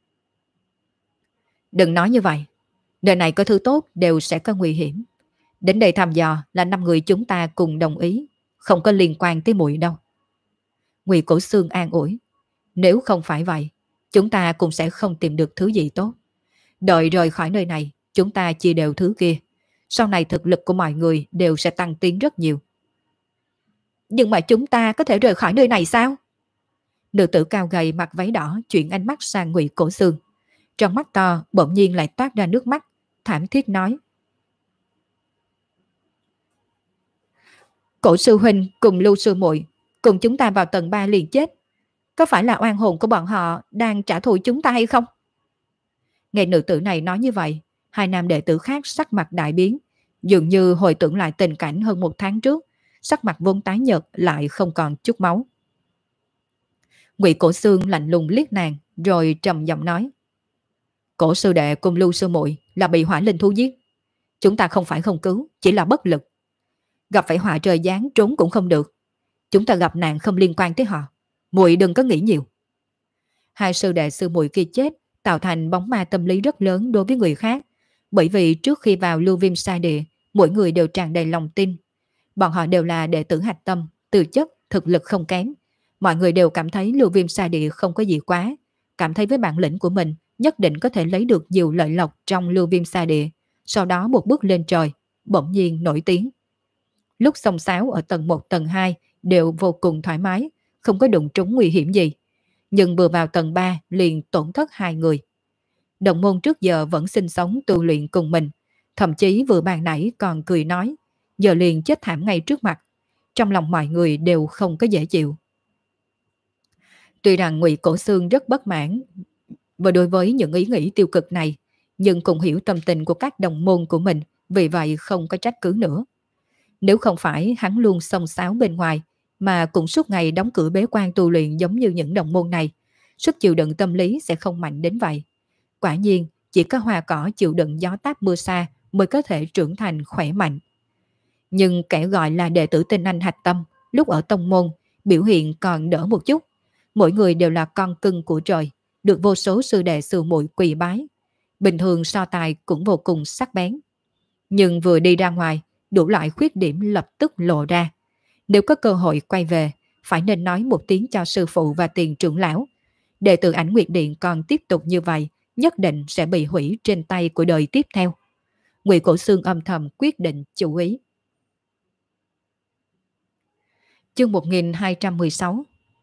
Speaker 1: Đừng nói như vậy, nơi này có thứ tốt đều sẽ có nguy hiểm. Đến đây thăm dò là năm người chúng ta cùng đồng ý, không có liên quan tới muội đâu. Ngụy Cổ Xương an ủi. Nếu không phải vậy, chúng ta cũng sẽ không tìm được thứ gì tốt. Đợi rời khỏi nơi này, chúng ta chia đều thứ kia. Sau này thực lực của mọi người đều sẽ tăng tiến rất nhiều. Nhưng mà chúng ta có thể rời khỏi nơi này sao? Nữ tử cao gầy mặc váy đỏ chuyển ánh mắt sang Ngụy Cổ Xương. Trong mắt to bỗng nhiên lại toát ra nước mắt, thảm thiết nói. Cổ sư huynh cùng Lưu sư muội cùng chúng ta vào tầng ba liền chết. Có phải là oan hồn của bọn họ đang trả thù chúng ta hay không? Nghe nữ tử này nói như vậy, hai nam đệ tử khác sắc mặt đại biến, dường như hồi tưởng lại tình cảnh hơn một tháng trước, sắc mặt vốn tái nhợt lại không còn chút máu. Ngụy Cổ Xương lạnh lùng liếc nàng, rồi trầm giọng nói. Cổ sư đệ cùng Lưu sư muội là bị hỏa linh thú giết. Chúng ta không phải không cứu, chỉ là bất lực. Gặp phải họa trời giáng trốn cũng không được. Chúng ta gặp nạn không liên quan tới họ. Muội đừng có nghĩ nhiều. Hai sư đệ sư muội kia chết tạo thành bóng ma tâm lý rất lớn đối với người khác, bởi vì trước khi vào Lưu Viêm Sa Địa, mỗi người đều tràn đầy lòng tin. Bọn họ đều là đệ tử hạch tâm, tư chất, thực lực không kém. Mọi người đều cảm thấy Lưu Viêm Sa Địa không có gì quá, cảm thấy với bản lĩnh của mình nhất định có thể lấy được nhiều lợi lộc trong Lưu Viêm Sa Địa, sau đó một bước lên trời, bỗng nhiên nổi tiếng. Lúc xông xáo ở tầng một tầng hai đều vô cùng thoải mái, không có đụng trúng nguy hiểm gì. Nhưng vừa vào tầng ba liền tổn thất hai người. Đồng môn trước giờ vẫn sinh sống tu luyện cùng mình, thậm chí vừa bàn nãy còn cười nói, giờ liền chết thảm ngay trước mặt. Trong lòng mọi người đều không có dễ chịu. Tuy rằng Ngụy Cổ Xương rất bất mãn và đối với những ý nghĩ tiêu cực này, nhưng cũng hiểu tâm tình của các đồng môn của mình, vì vậy không có trách cứ nữa. Nếu không phải hắn luôn xông xáo bên ngoài, mà cũng suốt ngày đóng cửa bế quan tu luyện giống như những đồng môn này, sức chịu đựng tâm lý sẽ không mạnh đến vậy. Quả nhiên, chỉ có hoa cỏ chịu đựng gió táp mưa xa mới có thể trưởng thành khỏe mạnh. Nhưng kẻ gọi là đệ tử tinh anh hạch tâm, lúc ở tông môn, biểu hiện còn đỡ một chút. Mỗi người đều là con cưng của trời, được vô số sư đệ sư muội quỳ bái. Bình thường so tài cũng vô cùng sắc bén. Nhưng vừa đi ra ngoài, đủ loại khuyết điểm lập tức lộ ra. Nếu có cơ hội quay về, phải nên nói một tiếng cho sư phụ và tiền trưởng lão. Đệ tử Ảnh Nguyệt Điện còn tiếp tục như vậy, nhất định sẽ bị hủy trên tay của đời tiếp theo. Ngụy Cổ Xương âm thầm quyết định chú ý. Chương một nghìn hai trăm mười sáu.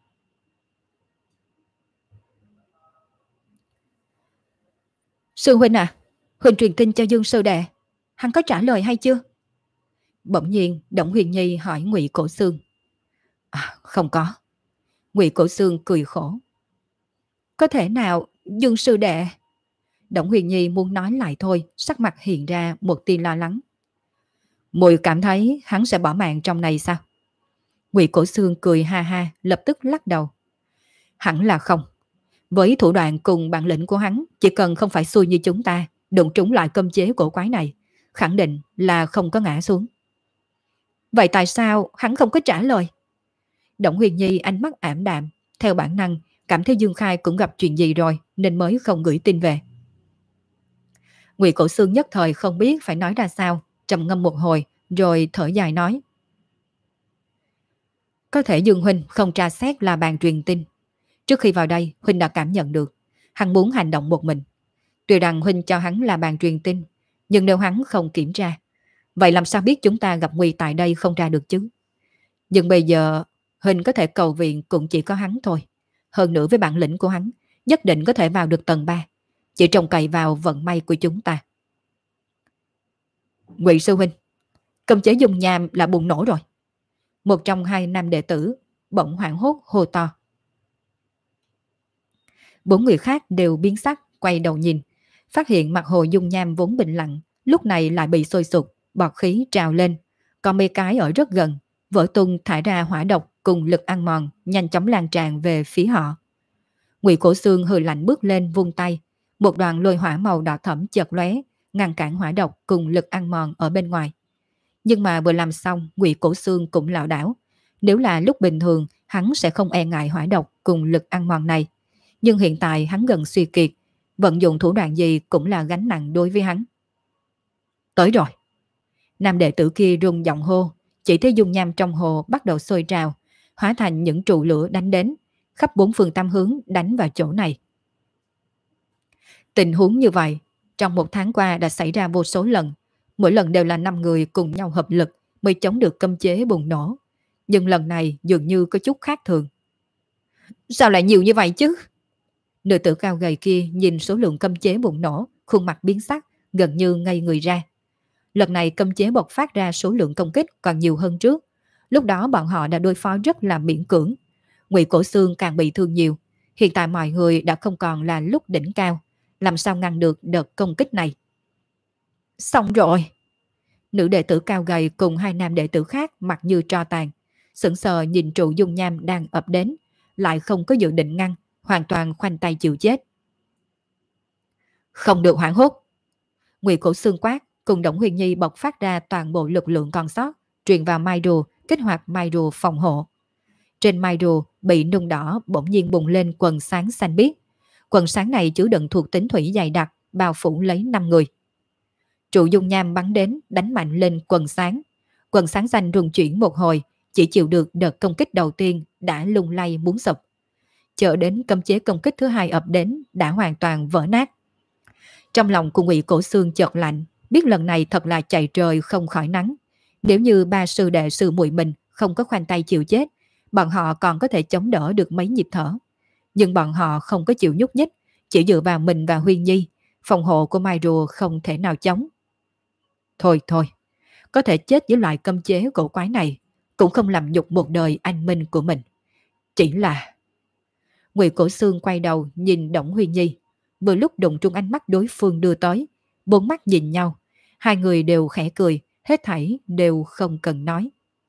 Speaker 1: Sư huynh à, huynh truyền tin cho Dương sư đệ, hắn có trả lời hay chưa? Bỗng nhiên Động Huyền Nhi hỏi Ngụy Cổ Xương. À, không có. Ngụy Cổ Xương cười khổ. Có thể nào Dương sư đệ? Động Huyền Nhi muốn nói lại thôi, sắc mặt hiện ra một tia lo lắng. Muội cảm thấy hắn sẽ bỏ mạng trong này sao? Ngụy Cổ Xương cười ha ha, lập tức lắc đầu. Hẳn là không. Với thủ đoạn cùng bản lĩnh của hắn, chỉ cần không phải xui như chúng ta, đụng trúng lại cấm chế cổ quái này, khẳng định là không có ngã xuống. Vậy tại sao hắn không có trả lời? Đổng Huyền Nhi ánh mắt ảm đạm, theo bản năng cảm thấy Dương Khai cũng gặp chuyện gì rồi nên mới không gửi tin về. Ngụy Cổ Xương nhất thời không biết phải nói ra sao, trầm ngâm một hồi rồi thở dài nói: Có thể Dương huynh không tra xét là bàn truyền tin. Trước khi vào đây huynh đã cảm nhận được hắn muốn hành động một mình. Tuy rằng huynh cho hắn là bàn truyền tin, nhưng nếu hắn không kiểm tra, vậy làm sao biết chúng ta gặp nguy tại đây không ra được chứ? Nhưng bây giờ huynh có thể cầu viện cũng chỉ có hắn thôi. Hơn nữa với bản lĩnh của hắn, nhất định có thể vào được tầng ba. Chỉ trông cậy vào vận may của chúng ta. Ngụy sư huynh, cấm chế dung nham là bùng nổ rồi. Một trong hai nam đệ tử bỗng hoảng hốt hô to. Bốn người khác đều biến sắc, quay đầu nhìn, phát hiện mặt hồ dung nham vốn bình lặng, lúc này lại bị sôi sục, bọt khí trào lên. Còn mấy cái ở rất gần, vỡ tung thải ra hỏa độc cùng lực ăn mòn, nhanh chóng lan tràn về phía họ. Ngụy Cổ Xương hừ lạnh bước lên vung tay, một đoàn lôi hỏa màu đỏ thẫm chợt lóe, ngăn cản hỏa độc cùng lực ăn mòn ở bên ngoài. Nhưng mà vừa làm xong, Ngụy Cổ Xương cũng lảo đảo. Nếu là lúc bình thường, hắn sẽ không e ngại hỏa độc cùng lực ăn mòn này. Nhưng hiện tại hắn gần suy kiệt, vận dụng thủ đoạn gì cũng là gánh nặng đối với hắn. Tới rồi. Nam đệ tử kia rung giọng hô, chỉ thấy dung nham trong hồ bắt đầu sôi trào, hóa thành những trụ lửa đánh đến, khắp bốn phương tám hướng đánh vào chỗ này. Tình huống như vậy, trong một tháng qua đã xảy ra vô số lần, mỗi lần đều là năm người cùng nhau hợp lực mới chống được cấm chế bùng nổ. Nhưng lần này dường như có chút khác thường. Sao lại nhiều như vậy chứ? Nữ tử cao gầy kia nhìn số lượng cấm chế bùng nổ, khuôn mặt biến sắc, gần như ngây người ra. Lần này cấm chế bộc phát ra số lượng công kích còn nhiều hơn trước. Lúc đó bọn họ đã đối phó rất là miễn cưỡng. Ngụy Cổ Xương càng bị thương nhiều. Hiện tại mọi người đã không còn là lúc đỉnh cao. Làm sao ngăn được đợt công kích này? Xong rồi. Nữ đệ tử cao gầy cùng hai nam đệ tử khác mặt như tro tàn, sững sờ nhìn trụ dung nham đang ập đến, lại không có dự định ngăn, hoàn toàn khoanh tay chịu chết. Không được hoảng hốt. Ngụy Cổ Xương quát, cùng Đổng Huyền Nhi bộc phát ra toàn bộ lực lượng còn sót, truyền vào mai rùa, kích hoạt mai rùa phòng hộ. Trên mai rùa bị nung đỏ bỗng nhiên bùng lên quần sáng xanh biếc. Quần sáng này chứa đựng thuộc tính thủy dày đặc, bao phủ lấy năm người. Trụ dung nham bắn đến, đánh mạnh lên quần sáng. Quần sáng xanh rung chuyển một hồi, chỉ chịu được đợt công kích đầu tiên đã lung lay muốn sụp. Chờ đến cấm chế công kích thứ hai ập đến đã hoàn toàn vỡ nát. Trong lòng của Ngụy Cổ Xương chợt lạnh, biết lần này thật là chạy trời không khỏi nắng. Nếu như ba sư đệ sư muội mình không có khoanh tay chịu chết, bọn họ còn có thể chống đỡ được mấy nhịp thở. Nhưng bọn họ không có chịu nhúc nhích, chỉ dựa vào mình và Huyên Nhi, phòng hộ của Mai Rùa không thể nào chống. Thôi thôi, có thể chết với loại cấm chế cổ quái này, cũng không làm nhục một đời anh minh của mình. Chỉ là... Ngụy Cổ Xương quay đầu nhìn Đổng Huy Nhi, vừa lúc đụng trúng ánh mắt đối phương đưa tới, bốn mắt nhìn nhau, hai người đều khẽ cười, hết thảy đều không cần nói.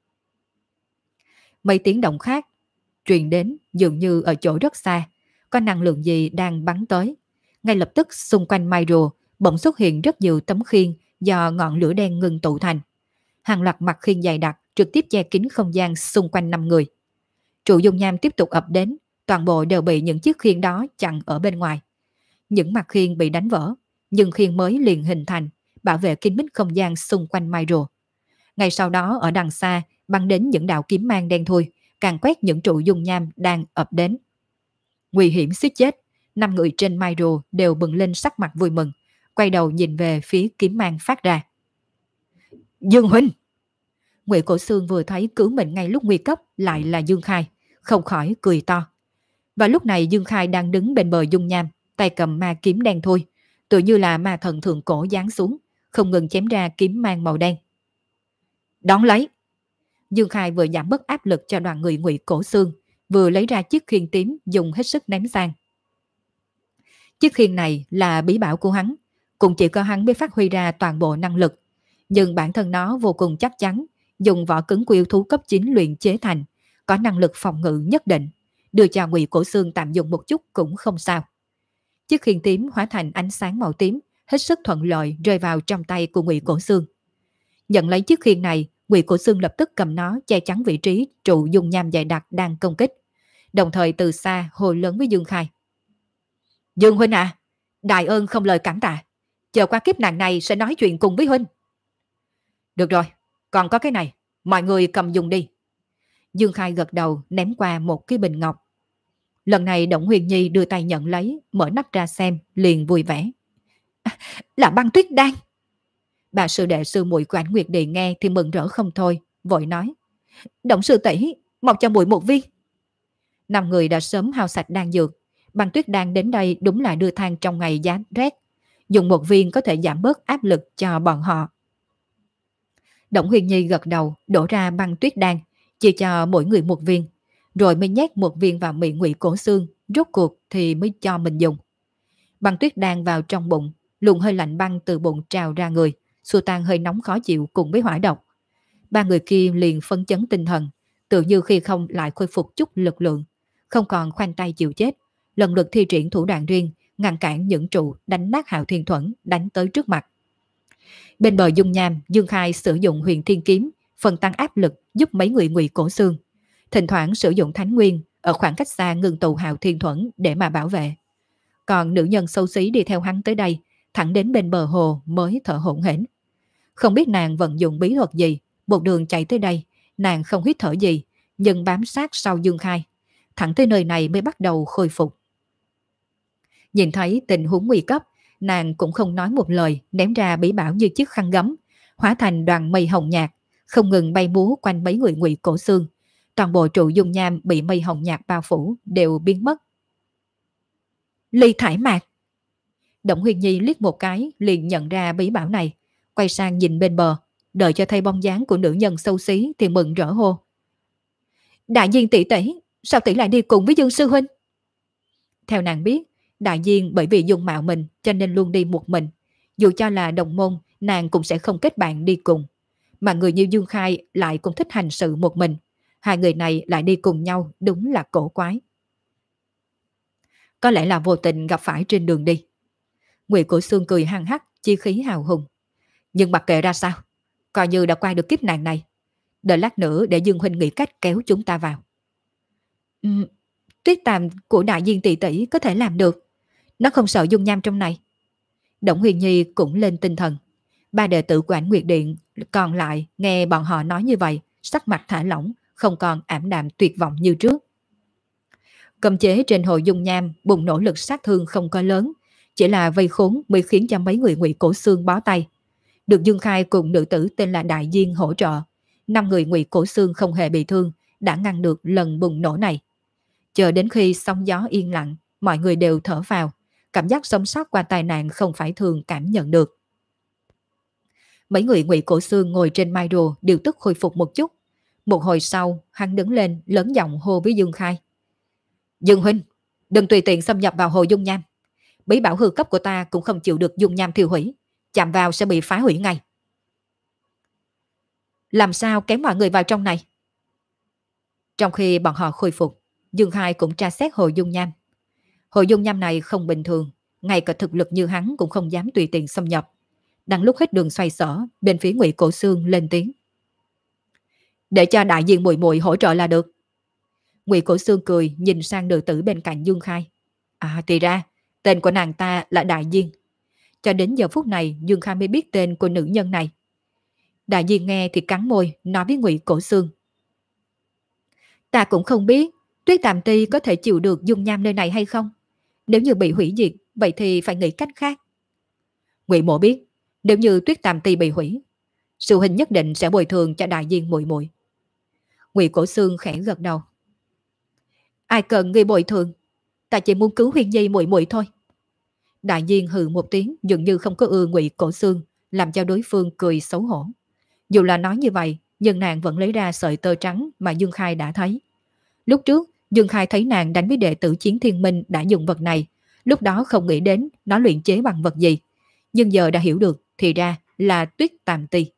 Speaker 1: Mấy tiếng động khác truyền đến dường như ở chỗ rất xa, có năng lượng gì đang bắn tới. Ngay lập tức xung quanh Mai Rùa bỗng xuất hiện rất nhiều tấm khiên do ngọn lửa đen ngưng tụ thành. Hàng loạt mặt khiên dày đặc trực tiếp che kín không gian xung quanh năm người. Trụ dung nham tiếp tục ập đến, toàn bộ đều bị những chiếc khiên đó chặn ở bên ngoài. Những mặt khiên bị đánh vỡ, nhưng khiên mới liền hình thành, bảo vệ kín mít không gian xung quanh Mai Rùa. Ngay sau đó ở đằng xa bắn đến những đạo kiếm mang đen thui, càng quét những trụ dung nham đang ập đến. Nguy hiểm suýt chết, năm người trên Mai Rùa đều bừng lên sắc mặt vui mừng, quay đầu nhìn về phía kiếm mang phát ra. Dương huynh! Ngụy Cổ Xương vừa thấy cứu mình ngay lúc nguy cấp lại là Dương Khai, không khỏi cười to. Và lúc này Dương Khai đang đứng bên bờ dung nham, tay cầm ma kiếm đen thui, tự như là ma thần thượng cổ giáng xuống, không ngừng chém ra kiếm mang màu đen. Đón lấy! Dương Khai vừa giảm bớt áp lực cho đoàn người Ngụy Cổ Xương, vừa lấy ra chiếc khiên tím dùng hết sức ném sang. Chiếc khiên này là bí bảo của hắn, cũng chỉ có hắn mới phát huy ra toàn bộ năng lực, nhưng bản thân nó vô cùng chắc chắn, dùng vỏ cứng của yêu thú cấp chín luyện chế thành, có năng lực phòng ngự nhất định, đưa cho Ngụy Cổ Xương tạm dùng một chút cũng không sao. Chiếc khiên tím hóa thành ánh sáng màu tím, hết sức thuận lợi rơi vào trong tay của Ngụy Cổ Xương. Nhận lấy chiếc khiên này, Ngụy Cổ Xương lập tức cầm nó che chắn vị trí trụ dung nham dày đặc đang công kích, đồng thời từ xa hô lớn với Dương Khai. Dương huynh à, đại ơn không lời cảm tạ, chờ qua kiếp nạn này sẽ nói chuyện cùng với huynh. Được rồi, còn có cái này, mọi người cầm dùng đi. Dương Khai gật đầu ném qua một cái bình ngọc. Lần này Động Huyền Nhi đưa tay nhận lấy, mở nắp ra xem, liền vui vẻ. À, là băng tuyết đan. Bà sư đệ sư muội của Ảnh Nguyệt Điện nghe thì mừng rỡ không thôi, vội nói. Động sư tỷ, mau cho muội một viên. Năm người đã sớm hao sạch đan dược, băng tuyết đan đến đây đúng là đưa than trong ngày giá rét. Dùng một viên có thể giảm bớt áp lực cho bọn họ. Động Huyền Nhi gật đầu, đổ ra băng tuyết đan, chia cho mỗi người một viên, rồi mới nhét một viên vào miệng Ngụy Cổ Xương, rốt cuộc thì mới cho mình dùng. Băng tuyết đan vào trong bụng, luồng hơi lạnh băng từ bụng trào ra người, xua tan hơi nóng khó chịu cùng với hỏa độc. Ba người kia liền phấn chấn tinh thần, tự như khi không lại khôi phục chút lực lượng, không còn khoanh tay chịu chết, lần lượt thi triển thủ đoạn riêng, ngăn cản những trụ đánh nát Hạo Thiên Thuẫn đánh tới trước mặt. Bên bờ dung nham, Dương Khai sử dụng Huyền Thiên Kiếm, phần tăng áp lực giúp mấy người Ngụy Cổ Xương. Thỉnh thoảng sử dụng Thánh Nguyên ở khoảng cách xa ngưng tụ Hạo Thiên Thuẫn để mà bảo vệ. Còn nữ nhân xấu xí đi theo hắn tới đây, thẳng đến bên bờ hồ mới thở hổn hển. Không biết nàng vận dụng bí thuật gì, một đường chạy tới đây, nàng không hít thở gì, nhưng bám sát sau Dương Khai. Thẳng tới nơi này mới bắt đầu khôi phục. Nhìn thấy tình huống nguy cấp, nàng cũng không nói một lời, ném ra bí bảo như chiếc khăn gấm, hóa thành đoàn mây hồng nhạt, không ngừng bay múa quanh mấy người Ngụy Cổ Xương. Toàn bộ trụ dung nham bị mây hồng nhạt bao phủ đều biến mất. Ly thải mạc. Động Huyền Nhi liếc một cái liền nhận ra bí bảo này, quay sang nhìn bên bờ, đợi cho thấy bóng dáng của nữ nhân xấu xí thì mừng rỡ hô. Đại Diên tỷ tỷ, sao tỷ lại đi cùng với Dương sư huynh? Theo nàng biết, Đại Diên bởi vì dung mạo mình cho nên luôn đi một mình, dù cho là đồng môn, nàng cũng sẽ không kết bạn đi cùng. Mà người như Dương Khai lại cũng thích hành sự một mình, hai người này lại đi cùng nhau đúng là cổ quái. Có lẽ là vô tình gặp phải trên đường đi. Ngụy Cổ Xương cười hăng hắc, chi khí hào hùng. Nhưng mặc kệ ra sao, coi như đã qua được kiếp nạn này, đợi lát nữa để Dương huynh nghĩ cách kéo chúng ta vào. Uhm, tuyết tàm của Đại Diên tỷ tỷ có thể làm được, nó không sợ dung nham trong này. Động Huyền Nhi cũng lên tinh thần. Ba đệ tử của Ảnh Nguyệt Điện còn lại nghe bọn họ nói như vậy, sắc mặt thả lỏng, không còn ảm đạm tuyệt vọng như trước. Cấm chế trên hồ dung nham bùng nổ lực sát thương không có lớn, chỉ là vây khốn mới khiến cho mấy người Ngụy Cổ Xương bó tay. Được Dương Khai cùng nữ tử tên là Đại Diên hỗ trợ, năm người Ngụy Cổ Xương không hề bị thương, đã ngăn được lần bùng nổ này. Chờ đến khi sóng gió yên lặng, mọi người đều thở vào, cảm giác sống sót qua tai nạn không phải thường cảm nhận được. Mấy người Ngụy Cổ Xương ngồi trên mai rùa điều tức khôi phục một chút. Một hồi sau, hắn đứng lên lớn giọng hô với Dương Khai. Dương huynh, đừng tùy tiện xâm nhập vào hồ dung nham. Bí bảo hư cấp của ta cũng không chịu được dung nham thiêu hủy, chạm vào sẽ bị phá hủy ngay. Làm sao kéo mọi người vào trong này? Trong khi bọn họ khôi phục, Dương Khai cũng tra xét hồ dung nham. Hồ dung nham này không bình thường, ngay cả thực lực như hắn cũng không dám tùy tiện xâm nhập. Đang lúc hết đường xoay sở, bên phía Ngụy Cổ Xương lên tiếng. Để cho đại diện muội muội hỗ trợ là được. Ngụy Cổ Xương cười nhìn sang nữ tử bên cạnh Dương Khai. À thì ra, tên của nàng ta là Đại Diên. Cho đến giờ phút này Dương Khai mới biết tên của nữ nhân này. Đại Diên nghe thì cắn môi, nói với Ngụy Cổ Xương. Ta cũng không biết Tuyết Tàm Ti có thể chịu được dung nham nơi này hay không. Nếu như bị hủy diệt, vậy thì phải nghĩ cách khác. Ngụy Mộ biết, nếu như Tuyết Tàm Ti bị hủy, sư huynh nhất định sẽ bồi thường cho Đại Diên muội muội. Ngụy Cổ Xương khẽ gật đầu. Ai cần người bồi thường, ta chỉ muốn cứu Huyền Nhi muội muội thôi. Đại Diên hừ một tiếng, dường như không có ưa Ngụy Cổ Xương, làm cho đối phương cười xấu hổ. Dù là nói như vậy, nhưng nàng vẫn lấy ra sợi tơ trắng mà Dương Khai đã thấy. Lúc trước, Dương Khai thấy nàng đánh với đệ tử Chiến Thiên Minh đã dùng vật này, lúc đó không nghĩ đến nó luyện chế bằng vật gì, nhưng giờ đã hiểu được, thì ra là Tuyết Tàm Ti.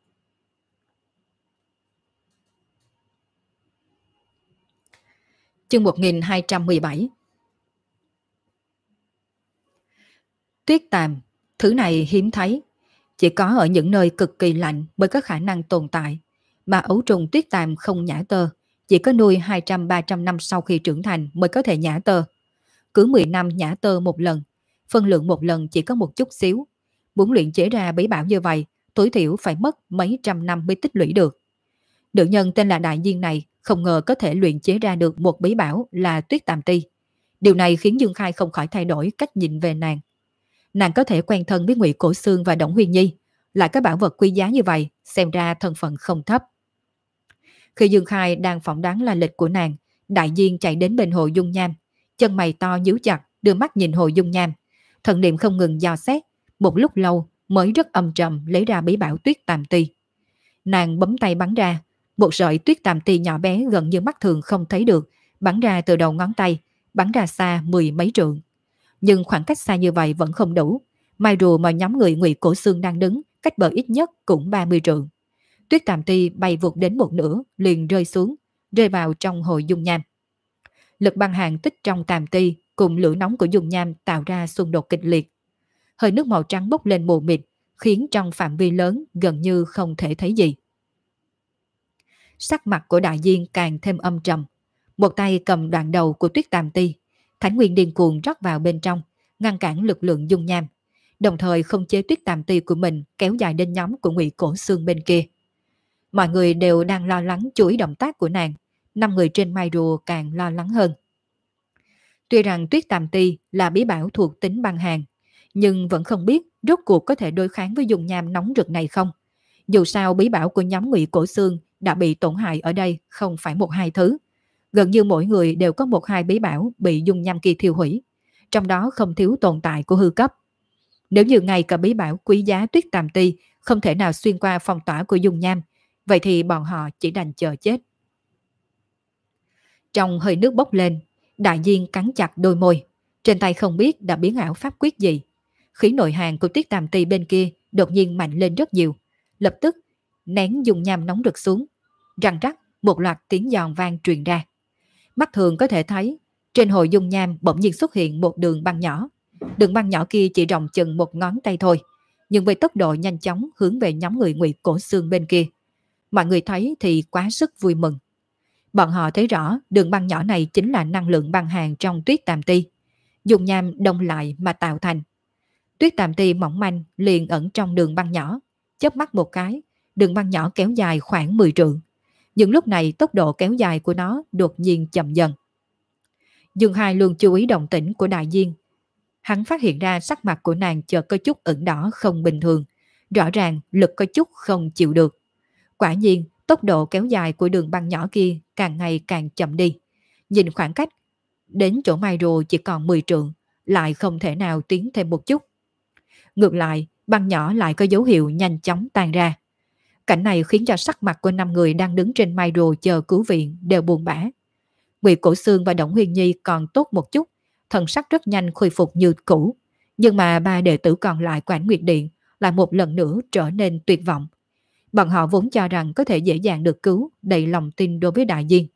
Speaker 1: Chương một nghìn hai trăm mười bảy. Tuyết Tàm, Thứ này hiếm thấy, chỉ có ở những nơi cực kỳ lạnh mới có khả năng tồn tại, mà ấu trùng tuyết tàm không nhả tơ, chỉ có nuôi hai trăm ba trăm năm sau khi trưởng thành mới có thể nhả tơ. Cứ mười năm nhả tơ một lần, phân lượng một lần chỉ có một chút xíu. Muốn luyện chế ra bí bảo như vậy, tối thiểu phải mất mấy trăm năm mới tích lũy được. Nữ nhân tên là Đại Diên này không ngờ có thể luyện chế ra được một bí bảo là Tuyết Tàm Ti. Điều này khiến Dương Khai không khỏi thay đổi cách nhìn về nàng. Nàng có thể quen thân với Ngụy Cổ Xương và Đổng Huyền Nhi, lại có bảo vật quý giá như vậy, xem ra thân phận không thấp. Khi Dương Khai đang phỏng đoán là lịch của nàng, Đại Diên chạy đến bên Hồ Dung Nham, chân mày to nhíu chặt, đưa mắt nhìn Hồ Dung Nham, thần niệm không ngừng dò xét, một lúc lâu mới rất âm trầm lấy ra bí bảo Tuyết Tàm Ti. Nàng bấm tay bắn ra, một sợi Tuyết Tàm Ti nhỏ bé gần như mắt thường không thấy được, bắn ra từ đầu ngón tay, bắn ra xa mười mấy trượng. Nhưng khoảng cách xa như vậy vẫn không đủ, may rùa mà nhóm người Ngụy Cổ Xương đang đứng, cách bờ ít nhất cũng ba mươi trượng. Tuyết Tàm Ti bay vụt đến một nửa, liền rơi xuống, rơi vào trong Hồ Dung Nham. Lực băng hàn tích trong Tàm Ti cùng lửa nóng của Dung Nham tạo ra xung đột kịch liệt. Hơi nước màu trắng bốc lên mù mịt, khiến trong phạm vi lớn gần như không thể thấy gì. Sắc mặt của Đại Diên càng thêm âm trầm, một tay cầm đoạn đầu của Tuyết Tàm Ti, thánh nguyên điên cuồng rót vào bên trong, ngăn cản lực lượng Dung Nham, đồng thời không chế Tuyết Tàm Ti của mình kéo dài đến nhóm của Ngụy Cổ Xương bên kia. Mọi người đều đang lo lắng chú ý động tác của nàng, năm người trên mai rùa càng lo lắng hơn. Tuy rằng Tuyết Tàm Ti là bí bảo thuộc tính băng hàn, nhưng vẫn không biết rốt cuộc có thể đối kháng với dung nham nóng rực này không. Dù sao bí bảo của nhóm Ngụy Cổ Xương đã bị tổn hại ở đây không phải một hai thứ. Gần như mỗi người đều có một hai bí bảo bị dung nham kia thiêu hủy, trong đó không thiếu tồn tại của hư cấp. Nếu như ngay cả bí bảo quý giá Tuyết Tàm Ti không thể nào xuyên qua phong tỏa của dung nham, vậy thì bọn họ chỉ đành chờ chết. Trong hơi nước bốc lên, Đại Diên cắn chặt đôi môi, trên tay không biết đã biến ảo pháp quyết gì. Khí nội hàng của Tuyết Tàm Ti bên kia đột nhiên mạnh lên rất nhiều, lập tức nén dung nham nóng rực xuống, răng rắc một loạt tiếng giòn vang truyền ra. Mắt thường có thể thấy trên hồ dung nham bỗng nhiên xuất hiện một đường băng nhỏ. Đường băng nhỏ kia chỉ rộng chừng một ngón tay thôi, nhưng với tốc độ nhanh chóng hướng về nhóm người Ngụy Cổ Xương bên kia. Mọi người thấy thì quá sức vui mừng. Bọn họ thấy rõ đường băng nhỏ này chính là năng lượng băng hàn trong Tuyết Tàm Ti, dùng nham đông lại mà tạo thành. Tuyết Tàm Ti mỏng manh liền ẩn trong đường băng nhỏ, chớp mắt một cái, đường băng nhỏ kéo dài khoảng mười trượng. Nhưng lúc này tốc độ kéo dài của nó đột nhiên chậm dần. Dương Hai luôn chú ý động tĩnh của Đại Diên. Hắn phát hiện ra sắc mặt của nàng chợt có chút ửng đỏ không bình thường, rõ ràng lực có chút không chịu được. Quả nhiên, tốc độ kéo dài của đường băng nhỏ kia càng ngày càng chậm đi. Nhìn khoảng cách, đến chỗ mai rùa chỉ còn mười trượng, lại không thể nào tiến thêm một chút. Ngược lại, băng nhỏ lại có dấu hiệu nhanh chóng tan ra. Cảnh này khiến cho sắc mặt của năm người đang đứng trên mai rùa chờ cứu viện đều buồn bã. Ngụy Cổ Xương và Đổng Huyền Nhi còn tốt một chút, thần sắc rất nhanh khôi phục như cũ. Nhưng mà ba đệ tử còn lại của Ảnh Nguyệt Điện lại một lần nữa trở nên tuyệt vọng. Bọn họ vốn cho rằng có thể dễ dàng được cứu, đầy lòng tin đối với Đại Diên.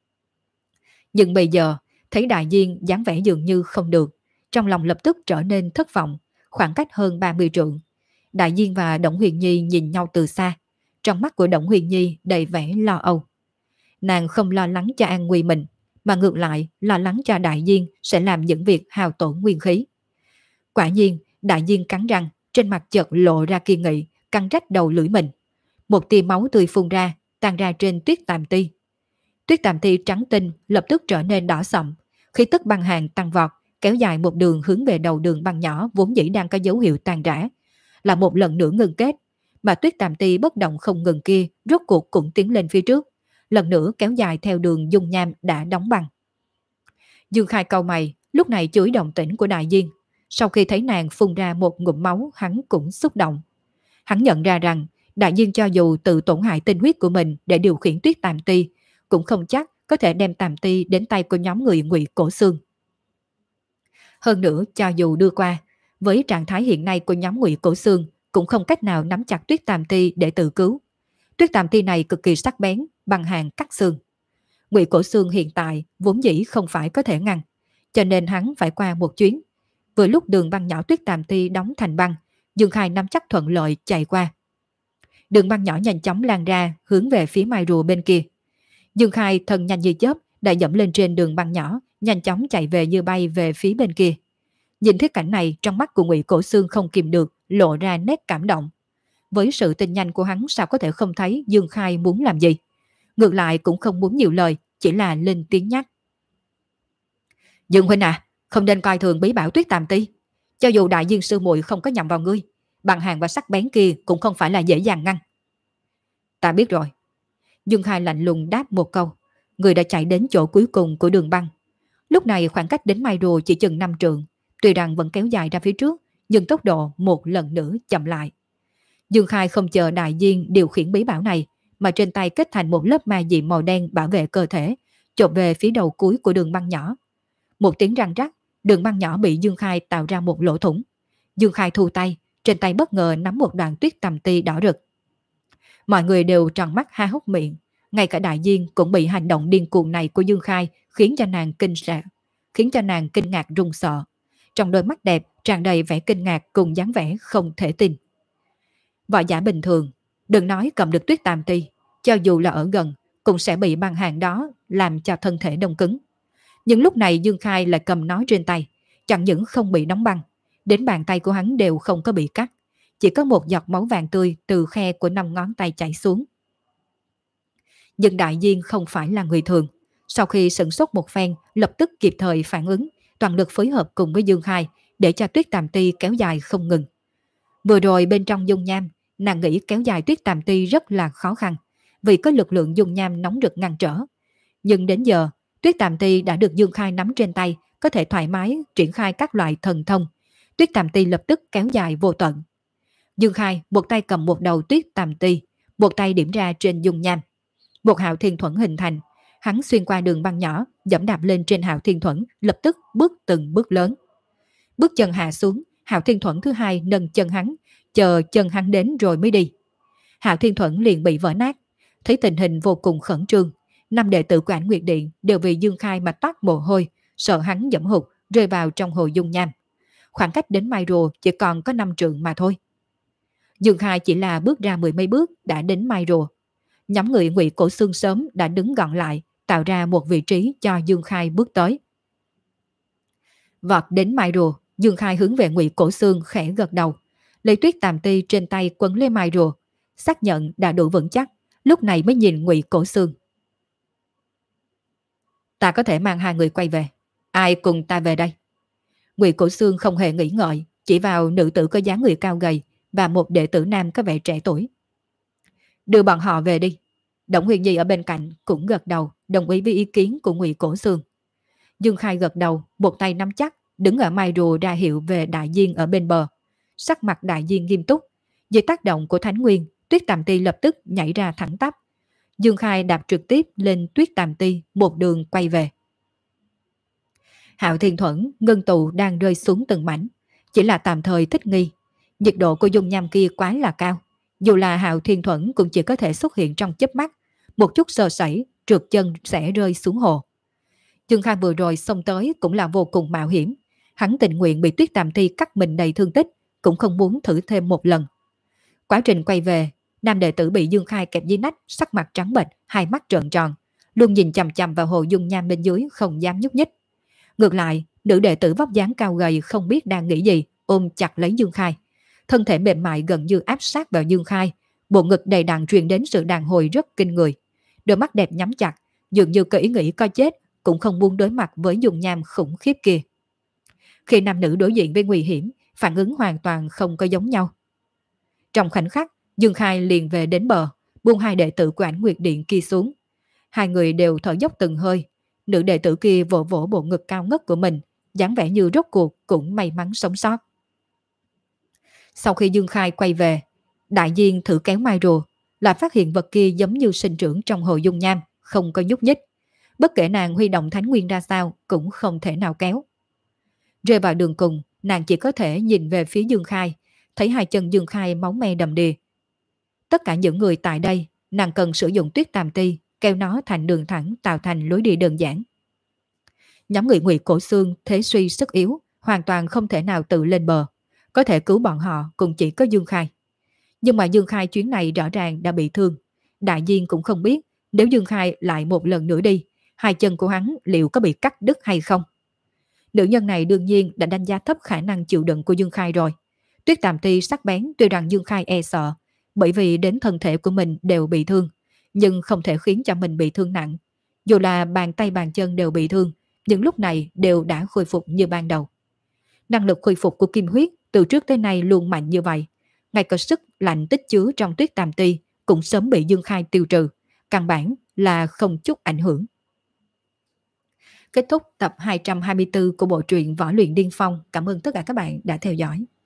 Speaker 1: Nhưng bây giờ, thấy Đại Diên dáng vẻ dường như không được, trong lòng lập tức trở nên thất vọng, khoảng cách hơn ba mươi trượng. Đại Diên và Đổng Huyền Nhi nhìn nhau từ xa, trong mắt của Đổng Huyền Nhi đầy vẻ lo âu. Nàng không lo lắng cho an nguy mình, mà ngược lại lo lắng cho Đại Diên sẽ làm những việc hao tổn nguyên khí. Quả nhiên, Đại Diên cắn răng, trên mặt chợt lộ ra kiên nghị, cắn rách đầu lưỡi mình. Một tia máu tươi phun ra, tan ra trên Tuyết Tàm Ti. Tuyết Tàm Ti trắng tinh lập tức trở nên đỏ sậm, khí tức băng hàn tăng vọt, kéo dài một đường hướng về đầu đường băng nhỏ vốn dĩ đang có dấu hiệu tan rã, là một lần nữa ngừng kết, mà Tuyết Tàm Ti bất động không ngừng kia rốt cuộc cũng tiến lên phía trước, lần nữa kéo dài theo đường dung nham đã đóng băng. Dương Khai cau mày, lúc này chú ý động tĩnh của Đại Diên. Sau khi thấy nàng phun ra một ngụm máu, hắn cũng xúc động. Hắn nhận ra rằng Đại Diên cho dù tự tổn hại tinh huyết của mình để điều khiển Tuyết Tàm Ti, cũng không chắc có thể đem Tàm Ti đến tay của nhóm người Ngụy Cổ Xương. Hơn nữa, cho dù đưa qua, với trạng thái hiện nay của nhóm Ngụy Cổ Xương, cũng không cách nào nắm chặt Tuyết Tàm Ti để tự cứu. Tuyết Tàm Ti này cực kỳ sắc bén, băng hàn cắt xương. Ngụy Cổ Xương hiện tại vốn dĩ không phải có thể ngăn, cho nên hắn phải qua một chuyến. Vừa lúc đường băng nhỏ Tuyết Tàm Ti đóng thành băng, Dương Khai nắm chắc thuận lợi chạy qua. Đường băng nhỏ nhanh chóng lan ra hướng về phía mai rùa bên kia. Dương Khai thân nhanh như chớp đã dẫm lên trên đường băng nhỏ, nhanh chóng chạy về như bay về phía bên kia. Nhìn thấy cảnh này, trong mắt của Ngụy Cổ Xương không kìm được lộ ra nét cảm động. Với sự tinh nhanh của hắn, sao có thể không thấy Dương Khai muốn làm gì? Ngược lại cũng không muốn nhiều lời, chỉ là lên tiếng nhắc. Dương huynh à, không nên coi thường bí bảo Tuyết Tàm Ti. Cho dù đại dương sư muội không có nhằm vào ngươi, bằng hàng và sắc bén kia cũng không phải là dễ dàng ngăn. Ta biết rồi. Dương Khai lạnh lùng đáp một câu. Người đã chạy đến chỗ cuối cùng của đường băng. Lúc này khoảng cách đến mai rùa chỉ chừng năm trượng. Tuy rằng vẫn kéo dài ra phía trước, nhưng tốc độ một lần nữa chậm lại. Dương Khai không chờ đại viên điều khiển bí bảo này, mà trên tay kết thành một lớp ma dị màu đen bảo vệ cơ thể, chộp về phía đầu cuối của đường băng nhỏ. Một tiếng răng rắc, đường băng nhỏ bị Dương Khai tạo ra một lỗ thủng. Dương Khai thu tay, trên tay bất ngờ nắm một đoạn Tuyết Tàm Ti đỏ rực. Mọi người đều tròn mắt há hốc miệng, ngay cả đại viên cũng bị hành động điên cuồng này của Dương Khai khiến cho nàng kinh sợ, khiến cho nàng kinh ngạc run sợ. Trong đôi mắt đẹp tràn đầy vẻ kinh ngạc cùng dáng vẻ không thể tin. Võ giả bình thường, đừng nói cầm được Tuyết Tàm Ti, cho dù là ở gần cũng sẽ bị băng hàng đó làm cho thân thể đông cứng. Nhưng lúc này Dương Khai lại cầm nó trên tay, chẳng những không bị đóng băng, đến bàn tay của hắn đều không có bị cắt, chỉ có một giọt máu vàng tươi từ khe của năm ngón tay chảy xuống. Nhưng đại viên không phải là người thường, sau khi sửng sốt một phen, lập tức kịp thời phản ứng, toàn lực phối hợp cùng với Dương Khai để cho Tuyết Tàm Ti kéo dài không ngừng. Vừa rồi bên trong dung nham, nàng nghĩ kéo dài Tuyết Tàm Ti rất là khó khăn, vì có lực lượng dung nham nóng rực ngăn trở. Nhưng đến giờ, Tuyết Tàm Ti đã được Dương Khai nắm trên tay, có thể thoải mái triển khai các loại thần thông. Tuyết Tàm Ti lập tức kéo dài vô tận. Dương Khai một tay cầm một đầu Tuyết Tàm Ti, một tay điểm ra trên dung nham. Một hạo thiên thuẫn hình thành, hắn xuyên qua đường băng nhỏ, dẫm đạp lên trên hạo thiên thuẫn, lập tức bước từng bước lớn. Bước chân hạ xuống, hạo thiên thuẫn thứ hai nâng chân hắn, chờ chân hắn đến rồi mới đi. Hạo thiên thuẫn liền bị vỡ nát. Thấy tình hình vô cùng khẩn trương, năm đệ tử của Ảnh Nguyệt Điện đều vì Dương Khai mà toát mồ hôi, sợ hắn dẫm hụt rơi vào trong hồ dung nham. Khoảng cách đến mai rùa chỉ còn có năm trượng mà thôi. Dương Khai chỉ là bước ra mười mấy bước đã đến mai rùa. Nhóm người Ngụy Cổ Xương sớm đã đứng gọn lại, tạo ra một vị trí cho Dương Khai bước tới. Vọt đến mai rùa, Dương Khai hướng về Ngụy Cổ Xương khẽ gật đầu, lấy Tuyết Tàm Ti trên tay quấn lên mai rùa, xác nhận đã đủ vững chắc, lúc này mới nhìn Ngụy Cổ Xương. Ta có thể mang hai người quay về, ai cùng ta về đây? Ngụy Cổ Xương không hề nghĩ ngợi, chỉ vào nữ tử có dáng người cao gầy và một đệ tử nam có vẻ trẻ tuổi. Đưa bọn họ về đi. Đổng Huyền Nhi ở bên cạnh cũng gật đầu, đồng ý với ý kiến của Ngụy Cổ Xương. Dương Khai gật đầu, một tay nắm chắc, đứng ở mai rùa ra hiệu về đại viên ở bên bờ. Sắc mặt đại viên nghiêm túc, dưới tác động của Thánh Nguyên, Tuyết Tàm Ti lập tức nhảy ra thẳng tắp. Dương Khai đạp trực tiếp lên Tuyết Tàm Ti, một đường quay về. Hạo Thiên Thuẫn, ngân tù đang rơi xuống từng mảnh, chỉ là tạm thời thích nghi. Nhiệt độ của dung nham kia quá là cao, dù là Hạo Thiên Thuẫn cũng chỉ có thể xuất hiện trong chớp mắt, một chút sơ sẩy, trượt chân sẽ rơi xuống hồ. Dương Khai vừa rồi xông tới cũng là vô cùng mạo hiểm, hắn tình nguyện bị Tuyết Tàm Ti cắt mình đầy thương tích, cũng không muốn thử thêm một lần. Quá trình quay về, nam đệ tử bị Dương Khai kẹp dưới nách, sắc mặt trắng bệch, hai mắt trợn tròn, luôn nhìn chằm chằm vào hồ dung nham bên dưới không dám nhúc nhích. Ngược lại, nữ đệ tử vóc dáng cao gầy không biết đang nghĩ gì, ôm chặt lấy Dương Khai, thân thể mềm mại gần như áp sát vào Dương Khai, bộ ngực đầy đặn truyền đến sự đàn hồi rất kinh người, đôi mắt đẹp nhắm chặt, dường như có ý nghĩ coi chết cũng không muốn đối mặt với dung nham khủng khiếp kia. Khi nam nữ đối diện với nguy hiểm, phản ứng hoàn toàn không có giống nhau. Trong khoảnh khắc, Dương Khai liền về đến bờ, buông hai đệ tử của Ảnh Nguyệt Điện kia xuống. Hai người đều thở dốc từng hơi. Nữ đệ tử kia vỗ vỗ bộ ngực cao ngất của mình, dáng vẻ như rốt cuộc cũng may mắn sống sót. Sau khi Dương Khai quay về, đại viên thử kéo mai rùa, lại phát hiện vật kia giống như sinh trưởng trong hồ dung nham, không có nhúc nhích. Bất kể nàng huy động Thánh Nguyên ra sao cũng không thể nào kéo. Rơi vào đường cùng, nàng chỉ có thể nhìn về phía Dương Khai, thấy hai chân Dương Khai máu me đầm đìa. Tất cả những người tại đây, nàng cần sử dụng Tuyết Tàm Ti, kéo nó thành đường thẳng tạo thành lối đi đơn giản. Nhóm người Ngụy Cổ Xương thế suy sức yếu, hoàn toàn không thể nào tự lên bờ. có thể cứu bọn họ cũng chỉ có Dương Khai. Nhưng mà Dương Khai chuyến này rõ ràng đã bị thương. Đại Diên cũng không biết nếu Dương Khai lại một lần nữa đi, hai chân của hắn liệu có bị cắt đứt hay không. Nữ nhân này đương nhiên đã đánh giá thấp khả năng chịu đựng của Dương Khai rồi. Tuyết Tàm Ti sắc bén tuy rằng Dương Khai e sợ, bởi vì đến thân thể của mình đều bị thương, nhưng không thể khiến cho mình bị thương nặng. Dù là bàn tay bàn chân đều bị thương, nhưng lúc này đều đã khôi phục như ban đầu. Năng lực khôi phục của Kim Huyết từ trước tới nay luôn mạnh như vậy. Ngay cả sức lạnh tích chứa trong Tuyết Tàm Ti cũng sớm bị Dương Khai tiêu trừ, căn bản là không chút ảnh hưởng. Kết thúc tập hai trăm hai mươi tư của bộ truyện Võ Luyện Điên Phong. Cảm ơn tất cả các bạn đã theo dõi.